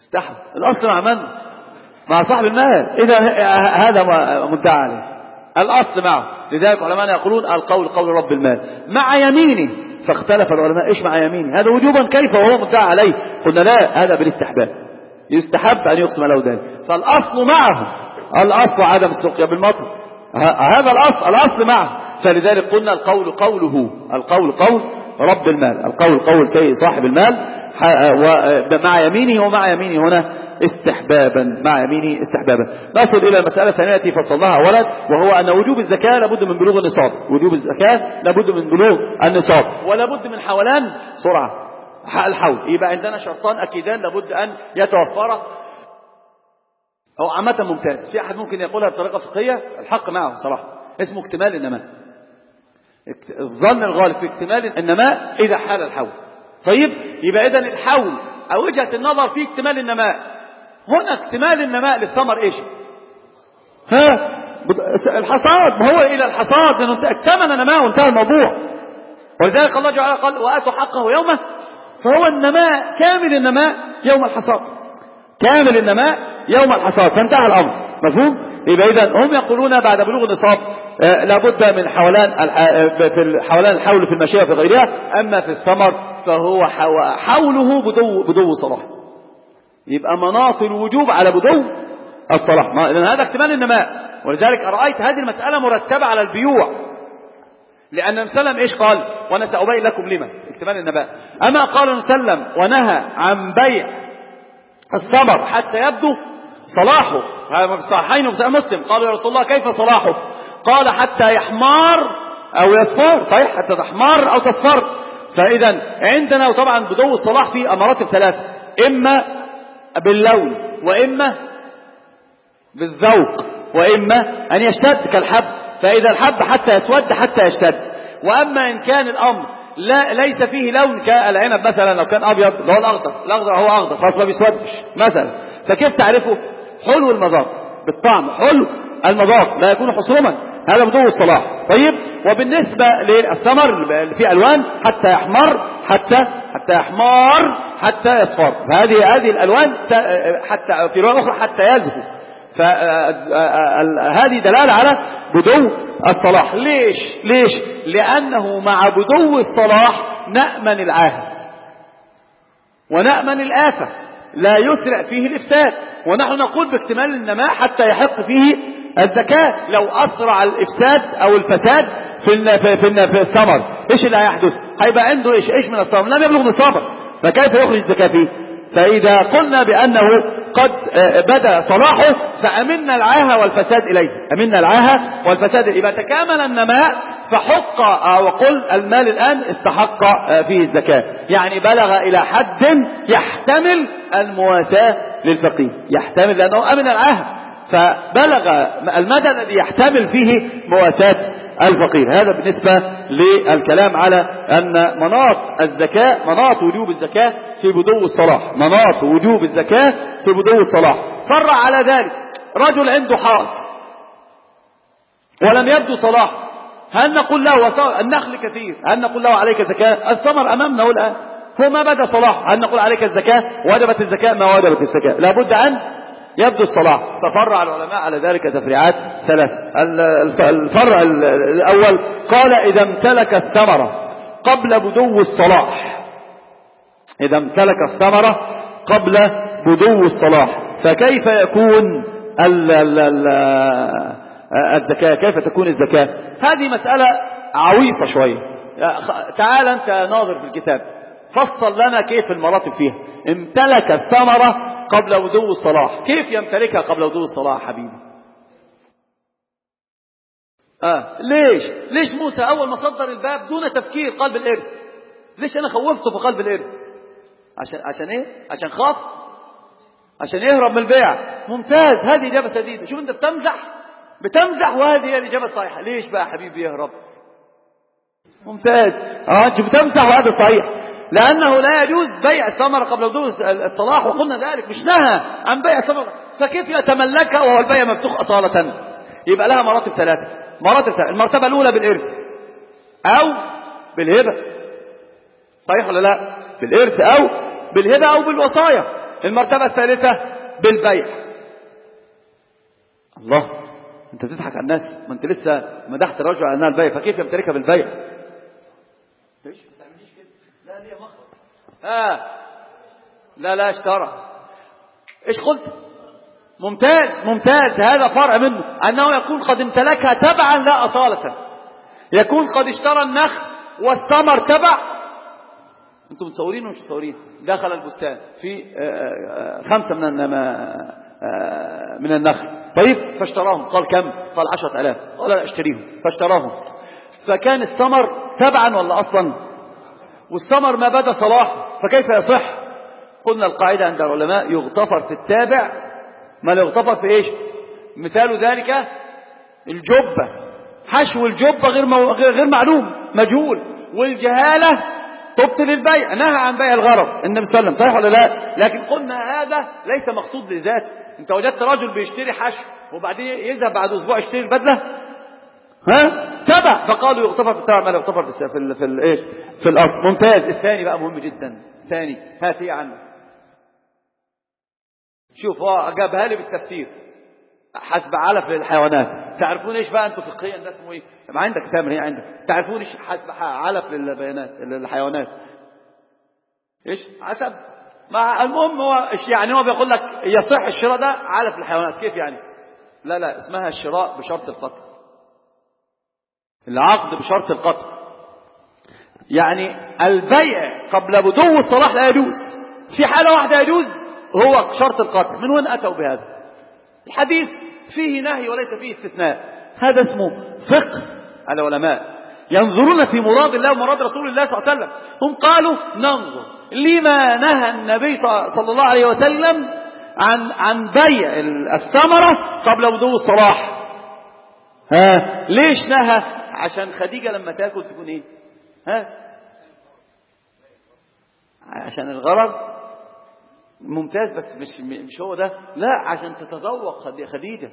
استحب الأصل مع من؟ مع صاحب المال. إذا هذا مدعى عليه، الأصل معه. لذلك علماء يقولون القول قول رب المال مع يمينه، فاختلف العلماء إيش مع يمينه؟ هذا وجوبا كيف وهو مدعى عليه؟ قلنا لا، هذا بالاستحباب، يستحب أن يقسم له ذلك. فالأصل معه، الأصل عدم السقيا بالمطر، هذا الأصل معه. فلذلك قلنا القول قوله، القول قول رب المال، القول قول صاحب المال مع يمينه، ومع يمينه هنا استحبابا، مع يمينه استحبابا. نصل إلى المسألة الثانية التي فصلناها أولا، وهو أن وجوب الزكاة لابد من بلوغ النصاب. وجوب الزكاة لابد من بلوغ النصاب، ولابد من حولان سرعة الحول. يبقى عندنا شرطان أكيدان لابد أن يتوفر. هو عامة ممتاز، في أحد ممكن يقولها بطريقة فقهية، الحق معه صراحة، اسمه اكتمال النماء. الظن الغالب في اكتمال النماء إذا حال الحول. طيب، يبقى إذن الحول أو وجهة النظر في اكتمال النماء. هنا اكتمال النماء للثمر إيش؟ الحصاد. ما هو إلى الحصاد، لأنه اكتمل نماء وانتهى الموضوع. ولذلك الله جعل قال وآتوا حقه يومه. فهو النماء كامل النماء يوم الحصاد، كامل النماء يوم الحصاد، فانتهى الأمر. مفهوم؟ يبقى إذن هم يقولون بعد بلوغ النصاب لابد من حولان الحول في المشيئة في غيرها. أما في الثمر فهو حوله بدو صلاح، يبقى مناط الوجوب على بدو الصلاح، لأن هذا اكتمال النماء. ولذلك رأيت هذه المسألة مرتبة على البيوع، لأن مسلم إيش قال؟ وأنا سأبين لكم لما اكتمال النماء. أما قال مسلم ونهى عن بيع الثمر حتى يبدو صلاحه، هذا في الصحيحين وفي مسلم. قالوا يا رسول الله كيف صلاحه؟ قال حتى يحمار أو يصفر. صحيح، حتى تحمار أو تصفر. فإذا عندنا، وطبعا بدو الصلاح في مراتب ثلاثة، إما باللون، وإما بالذوق، وإما أن يشتد كالحب. فإذا الحب حتى يسود حتى يشتد. وأما إن كان الأمر ليس فيه لون كالعنب مثلا، لو كان أبيض اللي هو الأخضر هو أخضر خلاص ما بيسودش مثلا، فكيف تعرفه؟ حلو المذاق، بالطعم حلو المذاق، لا يكون حصوما، هذا بدو الصلاح. طيب، وبالنسبة للثمر في ألوان حتى يحمر، حتى يحمر حتى يصفر. فهذه الألوان حتى في رواية أخرى حتى يزهو. فهذه دلالة على بدو الصلاح. ليش؟ لأنه مع بدو الصلاح نأمن العاهة ونأمن الآفة، لا يسرع فيه الإفساد. ونحن نقول باكتمال النماء حتى يحق فيه الزكاة. لو أسرع الإفساد أو الفساد في الثمر، إيش اللي هيحدث؟ هيبقى عنده إيش من الثمر؟ لم يبلغ نصابه، فكيف يخرج الزكاة فيه؟ فإذا قلنا بأنه قد بدأ صلاحه فأمنا العاهة والفساد إليه، أمنا العاهة والفساد. يبقى تكامل النماء فحق، وقل المال الآن استحق فيه الزكاة، يعني بلغ إلى حد يحتمل المواساة للفقير، يحتمل لأنه أمن العاهة، فبلغ المدى الذي يحتمل فيه مواساة الفقير. هذا بالنسبة للكلام على أن مناط وجوب الزكاة في بدو الصلاح، مناط وجوب الزكاة في بدو الصلاح. فرع على ذلك رجل عنده حائط ولم يبدو صلاح، هل نقول له النخل كثير، هل نقول له عليك زكاة؟ الثمر أمامنا الآن هو ما بدا صلاح، هل نقول عليك الزكاة؟ وجبت الزكاة؟ ما وجبت الزكاة، لابد أن يبدو الصلاح. ففرع العلماء على ذلك تفريعات ثلاث. الفرع الأول قال إذا امتلك الثمرة قبل بدو الصلاح، إذا امتلك الثمرة قبل بدو الصلاح، فكيف يكون الزكاة؟ كيف تكون الزكاة؟ هذه مسألة عويصة شوية. تعال أنت ناظر في الكتاب، فصل لنا كيف المراتب فيها. امتلك الثمرة قبل بدو الصلاح، كيف يمتلكها قبل بدو الصلاح حبيبي؟ ليش موسى أول ما صدر الباب دون تفكير قلب الإرث؟ ليش أنا خوفته في قلب الإرث؟ عشان إيه؟ عشان خاف، عشان يهرب من البيع. ممتاز، هذه إجابة سديدة. شوف أنت بتمزح وهذه هي الإجابة الصحيحة. ليش بقى حبيبي يهرب؟ ممتاز، أنت بتمزح وهذا صحيح، لأنه لا يجوز بيع الثمرة قبل بدو الصلاح، وقلنا ذلك، مش نهى عن بيع الثمرة، فكيف يتملكها وهو البيع مفسوخ أصالة؟ يبقى لها مراتب ثلاثة. المرتبة الأولى بالإرث أو بالهبة، صحيح ولا لا؟ بالإرث أو بالهبة أو بالوصايا. المرتبة الثالثة بالبيع. الله، انت تضحك على الناس، ما انت لسه مدحت الرجل على انها البيع، فكيف يمتلكها بالبيع؟ ليش ما تعمليش كده؟ لا ليه مخرج. لا اشترى. ايش قلت؟ ممتاز. هذا فرع منه انه يكون قد امتلكها تبعا لا اصالة، يكون قد اشترى النخل والثمر تبع. انتم متصورين ومش متصورين؟ دخل البستان في 5 من النخل، طيب فاشتراهم، قال كم؟ قال 10,000، قال لا اشتريهم، فاشتراهم. فكان الثمر تبعا ولا اصلا؟ والثمر ما بدا صلاحه، فكيف يصح؟ قلنا القاعدة عند العلماء يغتفر في التابع ما لا يغتفر في ايش؟ مثال ذلك الجبة، حشو الجبة غير معلوم، مجهول، والجهالة تبطل البيع. نهى عن بيع الغرض النبي صلى الله عليه وسلم، صحيح ولا لا؟ لكن قلنا هذا ليس مقصود لذاته. انت وجدت رجل بيشتري حشو وبعدين يذهب بعد اسبوع يشتري البدله، تبع، فقالوا يغتفر في التبع ما لا يغتفر في الايش؟ في الاصل. ممتاز. الثاني بقى مهم جدا، ثاني هات ايه عنه. شوف هو جابها لي بالتفسير، حسب علف للحيوانات. تعرفون ايش بقى انتوا فقهيا ده اسمه ايه؟ ما عندك ثمن ايه عندك؟ تعرفون ايش حسب علف للحيوانات؟ ايش حسب؟ مع المهم هو يعني هو بيقول لك يصح الشراء ده علف للحيوانات. كيف يعني؟ لا اسمها الشراء بشرط القطع، العقد بشرط القطع. يعني البيع قبل بدو الصلاح لا يجوز، في حالة واحدة يجوز، هو شرط القطع. من وين أتوا بهذا الحديث؟ فيه نهي وليس فيه استثناء. هذا اسمه فقه العلماء، ينظرون في مراد الله ومراد رسول الله صلى الله عليه وسلم. هم قالوا ننظر لما نهى النبي صلى الله عليه وسلم عن بيع الثمرة قبل بدو الصلاح. ليش نهى؟ عشان خديجة لما تاكل تكون ايه؟ عشان الغرض. ممتاز، بس مش هو ده، لا، عشان تتذوق خديجة.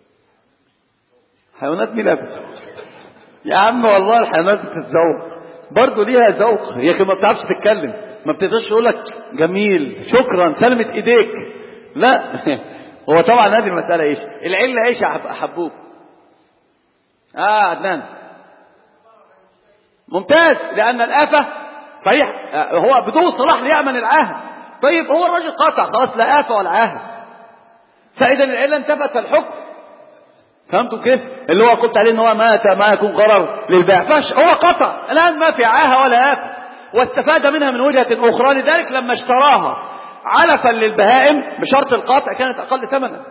حيوانات مين أبدا يا عم، والله الحيوانات بتتذوق برضه، ليها ذوق، هي كمان ما بتعرفش تتكلم، ما بتقدرش تقول لك جميل شكرا سلمت ايديك، لا. هو طبعا هذه المسألة ايش العلة؟ ايش يا حبوب؟ عدنان ممتاز، لأن الآفة صحيح هو بدون الصلاح ليأمن العاهة. طيب هو الراجل قاطع خلاص، لا آفة ولا عاهة، فإذا العلة انتفت الحكم. فهمتوا كيف؟ اللي هو قلت عليه ان هو مات ما يكون غرر للبيع، فاش هو قطع الآن ما في عاهة ولا آفة، واستفاد منها من وجهة أخرى. لذلك لما اشتراها علفا للبهائم بشرط القطع كانت أقل ثمنا.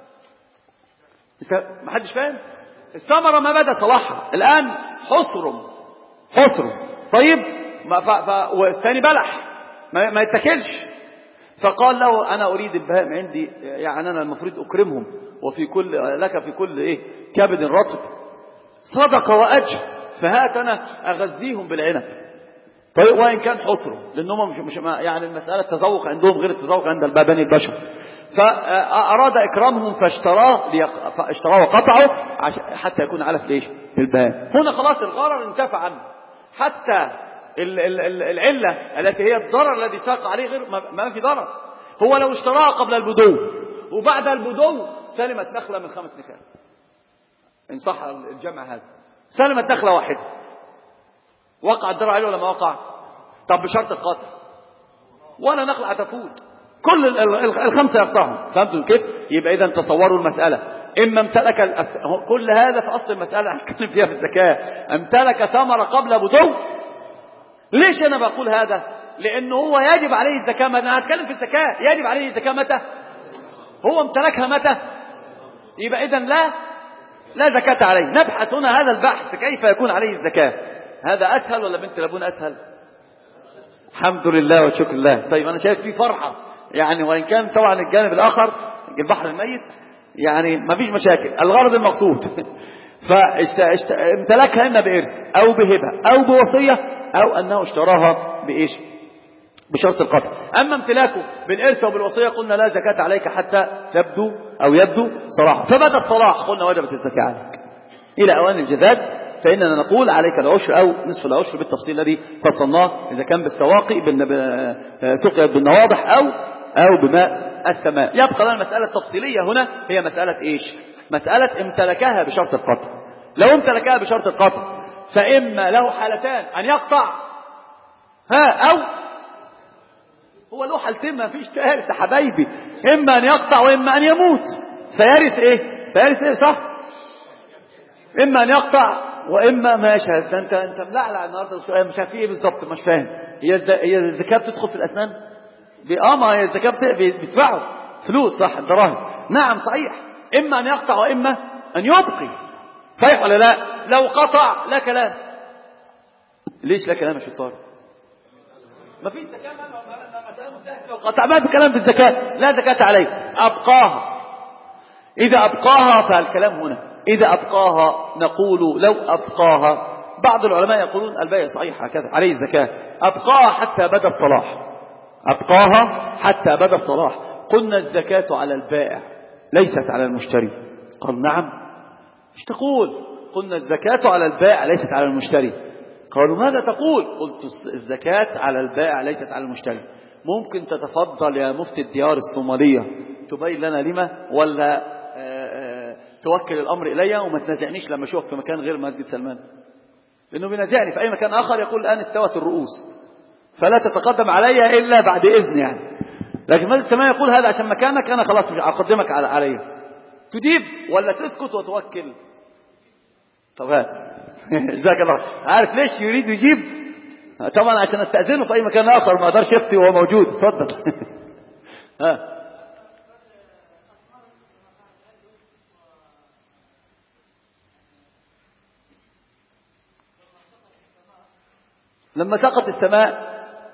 ما حدش فاهم؟ الثمرة ما بدا صلاحها، الآن حصر طيب، والثاني بلح ما يتكلش. فقال له أنا أريد البهائم عندي، يعني أنا المفروض أكرمهم، وفي كل لك في كل كبد رطب صدقة وأجر، فهات أنا أغذيهم بالعنب. طيب وإن كان حصره، لأنهم مش يعني المسألة التذوق عندهم غير التذوق عند بني البشر. فأراد إكرامهم فاشتراه وقطعه حتى يكون علف ليش للبهائم. هنا خلاص الغرر انتفع عنه، حتى العلة التي هي الضرر الذي ساق عليه غير ما في ضرر. هو لو اشتراها قبل البدو وبعد البدو سلمت نخلة من 5 نخال، إن صح الجمع هذا، سلمت نخلة واحدة، وقع الضرر عليه ولا ما وقع؟ طب بشرط القطع، ولا نخلة هتفوت، كل 5 يقطعهم. فهمتوا كيف؟ يبقى إذا تصوروا المسألة، إما امتلك كل هذا في أصل المسألة هنتكلم فيها في الزكاة، امتلك ثمرة قبل بدو. ليش أنا بقول هذا؟ لأنه هو يجب عليه الزكاة. ما أنا هتكلم في الزكاة، يجب عليه الزكاة متى؟ هو امتلكها متى؟ يبقى إذن لا زكاة عليه. نبحث هنا هذا البحث، كيف يكون عليه الزكاة. هذا أسهل ولا بنت لابون أسهل؟ الحمد لله وشكر الله. طيب أنا شايف فيه فرحة يعني، وإن كان طبعا الجانب الآخر البحر الميت يعني ما فيش مشاكل، الغرض المقصود. فامتلكها إما بإرث أو بهبة أو بوصية أو أنه اشتراها بإيش؟ بشرط القطع. أما امتلاكه بالإرث وبالوصية قلنا لا زكاة عليك حتى يبدو صلاحه. فبدأ الصلاح قلنا وجبت الزكاة عليك. إلى أوان الجداد فإننا نقول عليك العشر أو نصف العشر بالتفصيل الذي فصلناه، إذا كان بالسواقي سقيت بالنواضح أو أو بماء السماء. يبقى لنا المسألة التفصيلية هنا هي مسألة إيش؟ مسألة امتلكها بشرط القطع. لو امتلكها بشرط القطع فإما له حالتان: أن يقطع أو هو له حالتين ما فيش ثالث يا حبايبي، إما أن يقطع وإما أن يموت. فيرث إيه صح؟ إما أن يقطع وإما ما يشهد. أنت ملعلع النهارده السؤال مش عارف إيه بالظبط، مش فاهم. هي الزكاة بتدخل في الأسنان؟ ما هي الزكاة بيدفعوا فلوس صح، الدراهم. نعم صحيح، إما أن يقطع وإما أن يبقي. صحيح ولا لا؟ لو قطع لا كلام. ليش لا كلام يا شطار؟ ما في زكاة. لو قطع ما في كلام في الزكاة، لا زكاة عليه. أبقاها، إذا أبقاها فالكلام هنا إذا أبقاها نقول لو أبقاها. بعض العلماء يقولون البيع صحيح هكذا عليه الزكاة. أبقاها حتى بدا الصلاح، أبقاها حتى بدا الصلاح. قلنا الزكاة على البائع ليست على المشتري. قال نعم. ايش تقول؟ قلنا الزكاة على البائع ليست على المشتري. قالوا ماذا تقول؟ قلت الزكاة على البائع ليست على المشتري. ممكن تتفضل يا مفتي الديار الصومالية تبين لنا لما، ولا توكل الأمر إلي وما تنازعنيش لما أشوفك في مكان غير مسجد سلمان، لأنه بينازعني في أي مكان آخر يقول الآن استوت الرؤوس فلا تتقدم علي إلا بعد إذن يعني. لكن مسجد سلمان يقول هذا عشان مكانك، أنا خلاص مش أقدمك علي. تجيب ولا تسكت وتوكل؟ طب هات. جزاك الله. عارف ليش يريد يجيب؟ طبعا عشان استأذنه في أي مكان آخر ما أقدرش يفتي وهو موجود. اتفضل. لما سقط السماء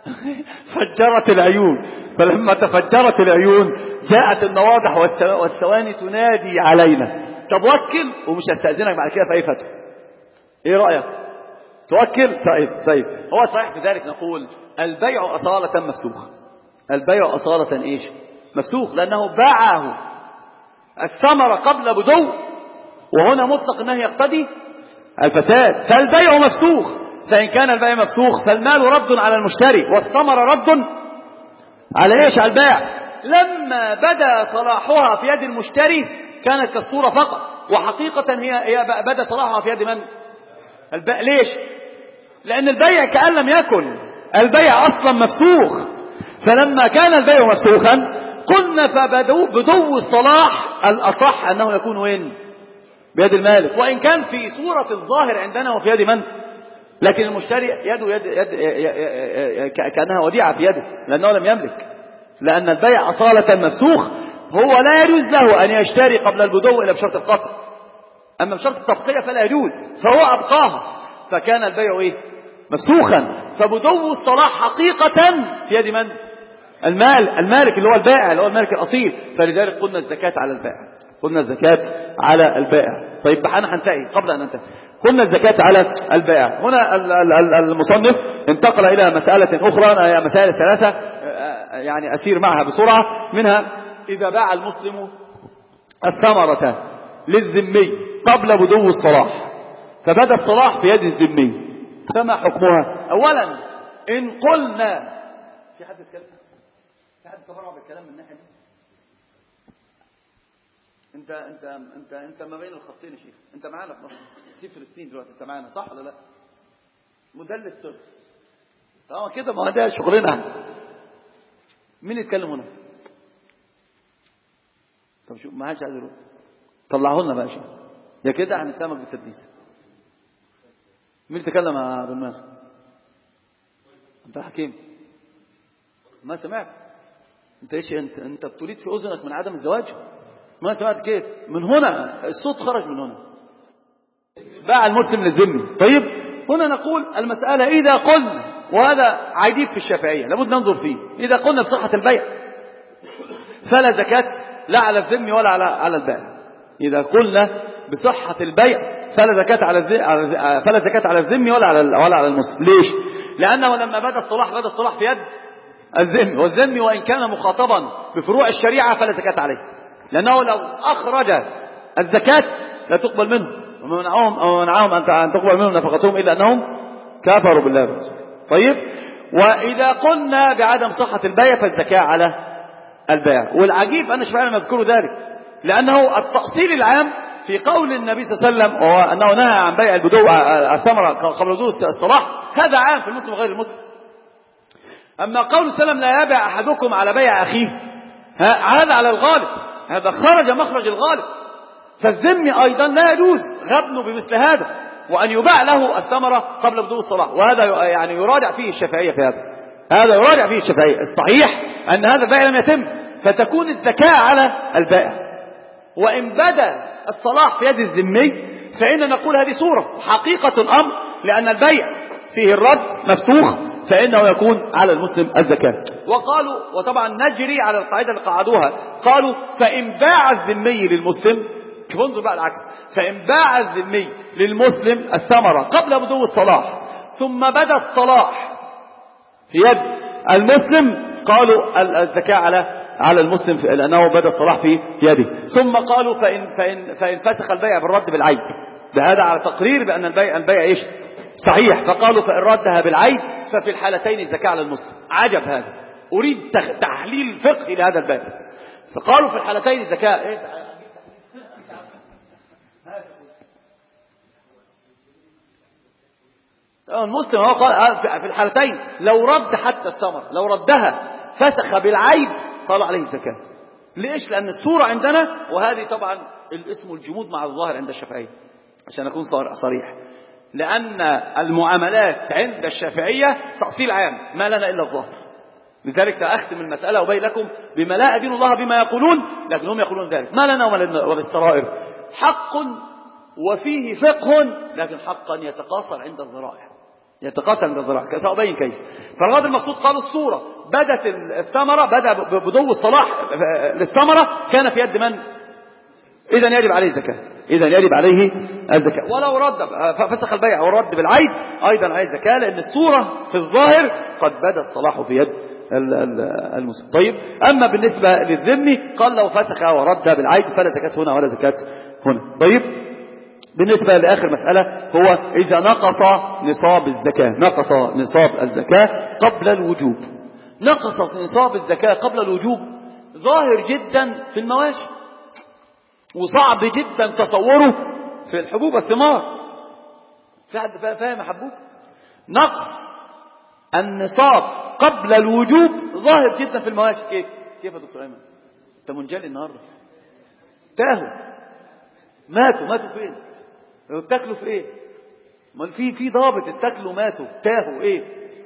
فجرت العيون، فلما تفجرت العيون جاءت النواضح والثواني تنادي علينا. طب وكل ومش هستأذنك بعد كده في أي فتوى. ايه رأيك؟ توكل؟ طيب هو صحيح في ذلك نقول البيع أصالة مفسوخ. البيع أصالة ايش؟ مفسوخ، لأنه باعه الثمرة قبل بدو، وهنا مطلق النهي يقتضي الفساد، فالبيع مفسوخ. فإن كان البيع مفسوخ فالمال رد على المشتري والثمرة رد على ايش؟ على البائع. لما بدا صلاحها في يد المشتري كانت كالصورة فقط، وحقيقة هي بدا صلاحها في يد من؟ البائع. ليش؟ لأن البيع كأن لم يكن، البيع أصلا مفسوخ. فلما كان البيع مفسوخا قلنا فبدو الصلاح الأصح أنه يكون وين؟ بيد المالك، وإن كان في صورة الظاهر عندنا وفي يد من؟ لكن المشتري يده يد كأنها وديعة في يده، لأنه لم يملك. لأن البيع أصالة مفسوخ، هو لا يجوز له أن يشتري قبل البدو إلا بشرط القطع، أما بشرط التبقية فلا يجوز، فهو أبقاها، فكان البيع إيه؟ مفسوخا. فبدو الصلاح حقيقة في يد من؟ المالك اللي هو البائع، اللي هو المالك الأصيل. فلذلك قلنا الزكاة على البائع، قلنا الزكاة على البائع. طيب أنا هنتهي قبل أن ننتهي. قلنا الزكاة على البائع. هنا المصنف انتقل إلى مسألة أخرى، هي مسائل ثلاثة يعني أسير معها بسرعة. منها إذا باع المسلم الثمرة للذمي قبل بدو الصلاح فبدا الصلاح في يد الذمي، فما حكمها؟ أولا إن قلنا في حد يتكلم؟ في حد تبرع بالكلام من الناحية دي؟ انت ما بين الخطين يا شيخ. انت معانا في مصر، في فلسطين دلوقتي، انت معانا صح ولا لا؟ مدلس صرف. طبعا كده، ما ده شغلنا. مين يتكلم هنا؟ طب شو ما حدش عايز يروح، طلعه لنا بقى شيخ. يا كده هنتهمك بالتدليس. مين يتكلم يا ابو المال؟ انت حكيم ما سمعت؟ انت ايش؟ انت بتريد في اذنك من عدم الزواج؟ ما سمعت كيف؟ من هنا الصوت خرج من هنا. باع المسلم للذمي. طيب هنا نقول المسألة إذا قلنا، وهذا عجيب في الشافعية لابد ننظر فيه، إذا قلنا بصحة البيع فلا زكاة لا على الذمي ولا على البائع. إذا قلنا بصحة البيع فلا زكاة على الذمي ولا على المسلم. ليش؟ لأنه لما بدا الصلاح في يد الذمي، والذمي وإن كان مخاطبا بفروع الشريعة فلا زكاة عليه، لأنه لو أخرج الزكاة لا تقبل منه، ومنعهم أن تقبل منهم نفقتهم إلا أنهم كفروا بالله. طيب، وإذا قلنا بعدم صحة البيع فالزكاة على البائع. والعجيب أن الشافعي لم يذكروا ذلك، لأنه التأصيل العام في قول النبي صلى الله عليه وسلم وهو أنه نهى عن بيع البدو الثمرة قبل بدو الصلاح، هذا عام في المسلم وغير المسلم. أما قول السلام لا يبيع أحدكم على بيع أخيه، هذا على الغالب، هذا خرج مخرج الغالب. فالذمي أيضا لا يجوز غبنه بمثل هذا، وأن يباع له الثمرة قبل بدو الصلاح، وهذا يعني يراجع فيه الشافعية في هذا يراجع فيه الشافعية. الصحيح أن هذا البيع لم يتم، فتكون الزكاة على البائع. وإن بدا الصلاح في يد الذمي فإن نقول هذه صورة حقيقة الأمر، لأن البيع فيه الرد مفسوخ، فإنه يكون على المسلم الزكاة. وقالوا، وطبعا نجري على القاعدة اللي قعدوها، قالوا فإن باع الذمي للمسلم، انظر بقى العكس، فإن باع الذمي للمسلم الثمرة قبل بدو الصلاح ثم بدا الصلاح في يد المسلم، قالوا الزكاة على المسلم لأنه بدا الصلاح في يده. ثم قالوا فإن فسخ البيع بالرد بالعيب، بهذا على تقرير بأن البيع إيش صحيح، فقالوا فإن ردها بالعيب ففي الحالتين الزكاة على المسلم. عجب هذا، أريد تحليل فقهي لهذا الباب. فقالوا في الحالتين الزكاة المسلم هو قال في الحالتين لو رد حتى الثمر، لو ردها فسخ بالعيب قال عليه الزكاة. ليش؟ لأن الصورة عندنا، وهذه طبعا الاسم الجمود مع الظاهر عند الشافعية عشان أكون صريح، لأن المعاملات عند الشافعية تأصيل عام، ما لنا إلا الظاهر. لذلك سأختم المسألة وبين لكم بما لا أدين الله بما يقولون، لكن هم يقولون ذلك ما لنا وبالسرائر حق وفيه فقه، لكن حقا يتقاصر عند الذرائع، يتقاصر عند الذرائع. سأبين كيف. فالغرض المقصود قالوا الصورة بدت الثمرة، بدأ بدو الصلاح للثمرة كان في يد من؟ إذن يجب عليه الزكاة، إذن يجب عليه الزكاة. ولو رد فسخ البيع ورد بالعيب أيضا عليه الزكاة، لأن الصورة في الظاهر قد بدا الصلاح في يد المسلم. طيب، أما بالنسبة للذمي قال لو فسخ ورد بالعيب فلا زكاة هنا ولا زكاة هنا. طيب، بالنسبة لآخر مسألة هو إذا نقص نصاب الزكاة، نقص نصاب الزكاة قبل الوجوب. نقص نصاب الزكاة قبل الوجوب ظاهر جدا في المواشي، وصعب جدا تصوره في الحبوب والثمار. في حد فاهم يا حبوب؟ نقص النصاب قبل الوجوب ظاهر جدا في المواشي. كيف يا دكتور ايمن؟ انت منجلي النهارده. تاهوا، ماتوا فين؟ بتاكلوا في ايه؟ ما في ضابط، التاكلوا ماتوا تاهوا ايه؟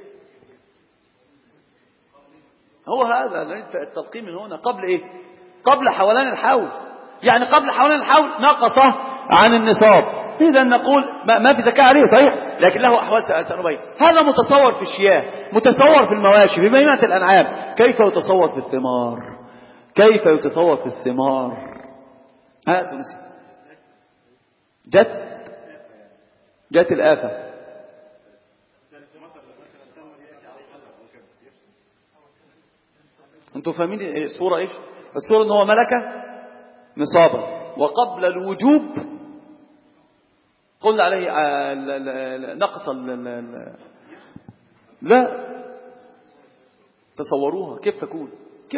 هو هذا التلقين من هنا. قبل ايه؟ قبل حولان الحول، يعني قبل حولان الحول نقصه عن النصاب، إذا نقول ما في زكاة عليه صحيح، لكن له أحوال سنبين. هذا متصور في الشياه، متصور في المواشي، في بهيمة الأنعام. كيف يتصور في الثمار؟ كيف يتصور في الثمار؟ جت الآفة. انتوا فاهمين الصورة ايش؟ الصورة ان هو ملكة نصابا، وقبل الوجوب قلنا عليه نقص لا تصوروها كيف تكون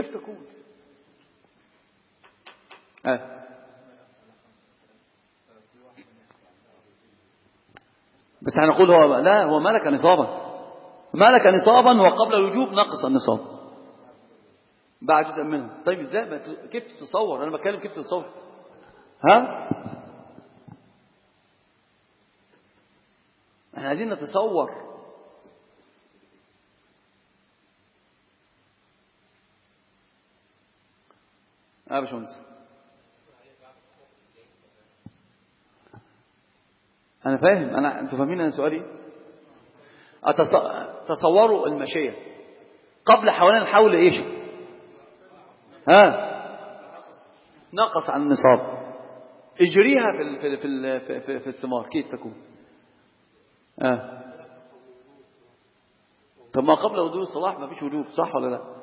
بس هنقول هو ملك نصابا وقبل الوجوب نقص النصاب بعد جزء منه. طيب ازاي؟ كيف تتصور؟ انا بتكلم كيف تتصور. احنا عايزين نتصور. يا باشمهندس، انا فاهم. انتوا فاهمين انا سؤالي؟ تصوروا المشية قبل حولان الحول ايش؟ نقص عن النصاب. اجريها في الثمار كيف تكون؟ طب ما قبل وجوب الصلاح ما فيش وجوب، صح ولا لا؟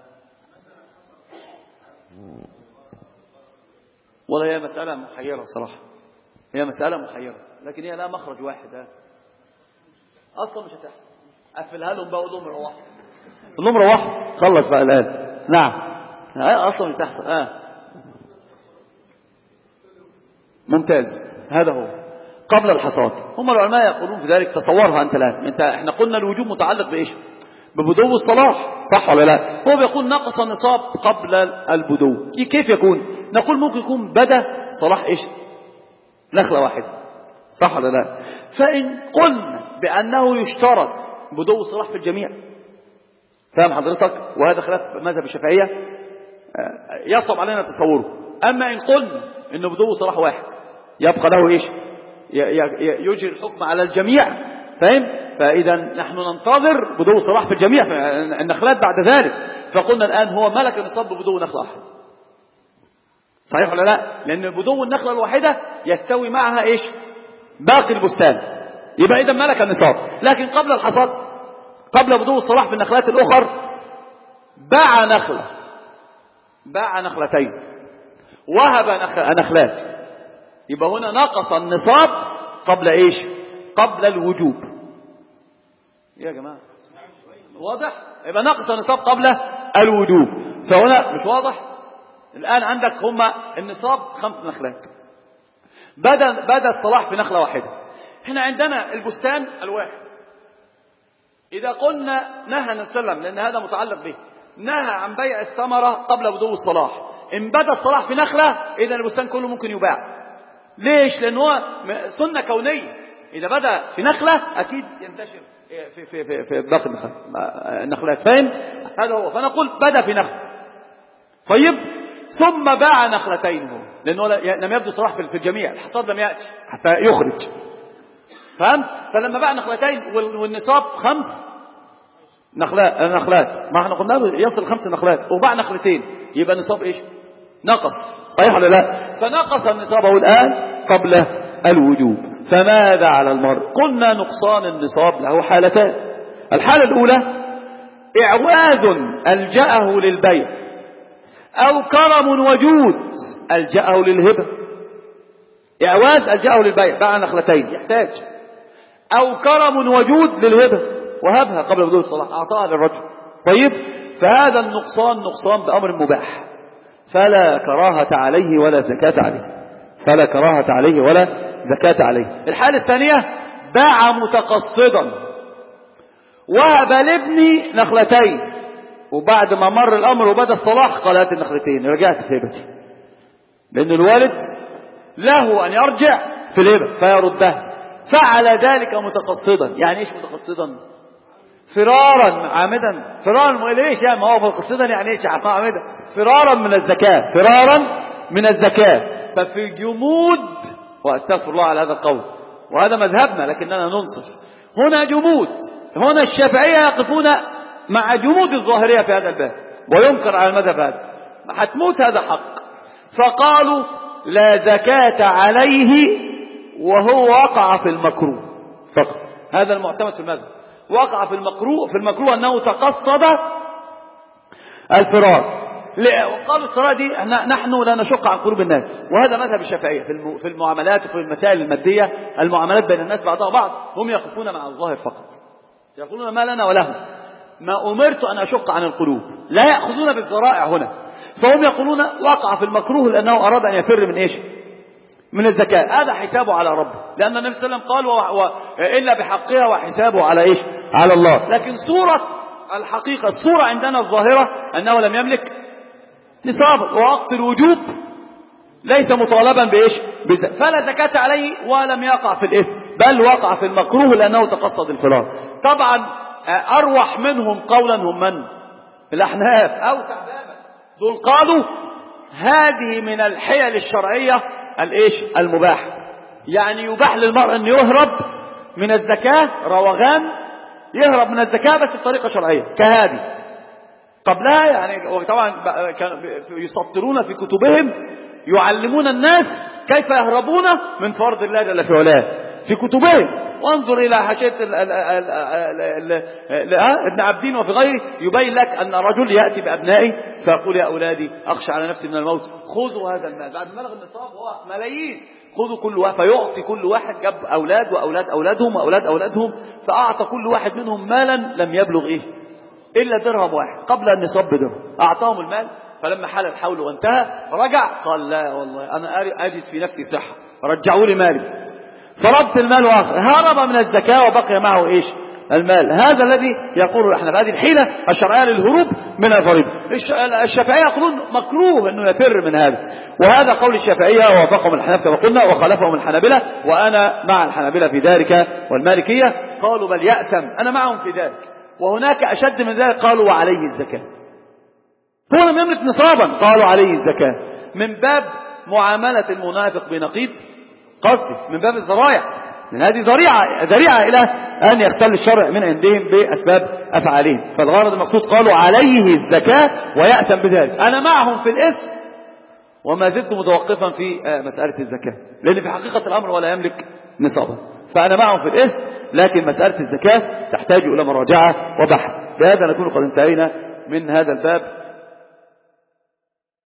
ولا هي مسألة محيرة صراحة، هي مسألة محيرة، لكن هي لا مخرج واحد. أصلا مش هتحصل. قفلها لهم بقى، قول لهم روحوا خلص بقى الآن. نعم. أصلا بتحصل. ممتاز. هذا هو قبل الحصاد. هم العلماء يقولون في ذلك. تصورها أنت الآن، احنا قلنا الوجوب متعلق بإيش؟ ببدو الصلاح، صح ولا لا؟ هو بيقول نقص النصاب قبل البدو. كيف يكون؟ نقول ممكن يكون بدأ صلاح إيش؟ نخلة واحدة، صح ولا لا؟ فإن قلنا بأنه يشترط بدو الصلاح في الجميع، فاهم حضرتك؟ وهذا خلاف مذهب الشافعية يصعب علينا تصوره. أما إن قلنا إنه بدو صلاح واحد يبقى له إيش؟ يجري الحكم على الجميع، فاهم؟ فإذا نحن ننتظر بدو صلاح في الجميع النخلات بعد ذلك. فقلنا الآن هو ملك النصاب ببدو نخلة واحدة، صحيح ولا لا؟ لأن بدو النخلة الواحدة يستوي معها إيش؟ باقي البستان، يبقى إذا ملك النصاب. لكن قبل الحصاد، قبل بدو الصلاح في النخلات الأخر، باع نخلتين، وهب نخلات، يبقى هنا نقص النصاب قبل إيش؟ قبل الوجوب. يا جماعة واضح؟ يبقى نقص النصاب قبل الوجوب. فهنا مش واضح؟ الآن عندك هما النصاب 5 نخلات، بدأ الصلاح في نخلة واحدة. احنا عندنا البستان الواحد، إذا قلنا نهى النبي صلى الله عليه وسلم، لأن هذا متعلق به، نهى عن بيع الثمرة قبل بدو الصلاح. إن بدأ الصلاح في نخلة إذا البستان كله ممكن يباع. ليش؟ لأنه هو سنة كونية، إذا بدأ في نخلة أكيد ينتشر في باقي النخلات، فاهم؟ هذا هو. فنقول بدأ في نخلة، طيب، ثم باع نخلتين، هو لأنه لم يبدو صلاح في الجميع، الحصاد لم يأتي حتى يخرج، فهمت؟ فلما باع نخلتين والنصاب 5 نخلات، ما احنا قلنا له يصل 5 نخلات، وباع نخلتين، يبقى النصاب ايش؟ نقص، صحيح ولا لا؟ فنقص النصابه الآن قبل الوجوب. فماذا على المرء؟ قلنا نقصان النصاب له حالتان. الحالة الأولى إعواز ألجأه للبيع، أو كرم وجود ألجأه للهبة. إعواز ألجأه للبيع، باع نخلتين يحتاج، أو كرم وجود للهبة وهبها قبل بدو الصلاح، أعطاها للرجل، طيب، فهذا النقصان نقصان بأمر مباح، فلا كراهة عليه ولا زكاة عليه، فلا كراهة عليه ولا زكاة عليه. الحالة الثانية باع متقصدا، وهب لابني نخلتين، وبعد ما مر الأمر وبدأ الصلاح قال هات النخلتين، رجعت في هبتي، لأن الوالد له أن يرجع في الهبة فيردها. فعل ذلك متقصدا. يعني ايش متقصدا؟ فرارا عامدا. فرارا ليش؟ يعني ما هو متقصدا يعني ايش عامدا؟ فرارا من الزكاة، فرارا من الزكاة. ففي جمود، واستغفر الله على هذا القول، وهذا مذهبنا لكننا ننصف، هنا جمود. هنا الشافعية يقفون مع جمود الظاهرية في هذا الباب، وينكر على المذهب هذا، هتموت هذا حق. فقالوا لا زكاة عليه وهو وقع في المكروه فقط. هذا المعتمد في المذهب، وقع في المكروه. في المكروه أنه تقصد الفرار. وقالوا الصلاة دي نحن لا نشق عن قلوب الناس، وهذا مذهب الشافعية في المعاملات وفي المسائل المادية، المعاملات بين الناس بعضها بعض، هم يقفون مع الظاهر فقط، يقولون ما لنا ولهم، ما أمرت أن أشق عن القلوب، لا يأخذون بالذرائع هنا. فهم يقولون وقع في المكروه لأنه أراد أن يفر من إيش؟ من الزكاة. هذا حسابه على ربه، لأن النبي صلى الله عليه وسلم قال إلا بحقها وحسابه على إيش؟ على الله. لكن صورة الحقيقة، الصورة عندنا الظاهرة أنه لم يملك نصابا، ووقت الوجوب ليس مطالبا بإيش؟ فلا زكاة عليه ولم يقع في الإثم، بل وقع في المكروه لأنه تقصد الفرار. طبعا أروح منهم قولا هم من؟ الأحناف أوسع بابا، دول قالوا هذه من الحيل الشرعية الإيش؟ المباح. يعني يباح للمرء أن يهرب من الزكاة، روغان يهرب من الزكاة بس بطريقة شرعية كهذه. قبلها يعني طبعا يسطرون في كتبهم، يعلمون الناس كيف يهربون من فرض الله جل في علاه في كتبهم. وانظر إلى حاشية ابن عبدين وفي غيره، يبين لك أن رجل يأتي بأبنائه فيقول يا أولادي أخشى على نفسي من الموت، خذوا هذا المال بعد ما بلغ النصاب، هو ملايين، خذوا كل واحد، فيعطي كل واحد، جاب أولاد وأولاد أولادهم وأولاد أولادهم، فأعطى كل واحد منهم مالا لم يبلغ إيه إلا درهم واحد قبل النصاب بدرهم، أعطاهم المال فلما حال الحول وانتهى رجع قال لا والله أنا أجد في نفسي صحة، رجعوا لي مالي، فرد المال وآخر، هرب من الزكاة وبقي معه إيش؟ المال. هذا الذي يقول احنا هذه الحيلة الشرعية للهروب من الضريبة. الشافعية يقولون مكروه انه يفر من هذا، وهذا قول الشافعية ووافقهم الحنابلة كما قلنا وخالفهم الحنابلة، وانا مع الحنابلة في ذلك والمالكية قالوا بل يأثم، انا معهم في ذلك. وهناك اشد من ذلك قالوا وعليه الزكاة، هو لم يملك نصابا قالوا عليه الزكاة، من باب معاملة المنافق بنقيض قصده، من باب الذرائع، لأن هذه ذريعة إلى أن يختل الشرع من عندهم بأسباب أفعالهم. فالغرض المقصود قالوا عليه الزكاة ويأتم بذلك. أنا معهم في الاسم وما زلت متوقفا في مسألة الزكاة، لأن في حقيقة الأمر ولا يملك نصابا، فأنا معهم في الاسم، لكن مسألة الزكاة تحتاج إلى مراجعة وبحث. بهذا نكون قد انتهينا من هذا الباب.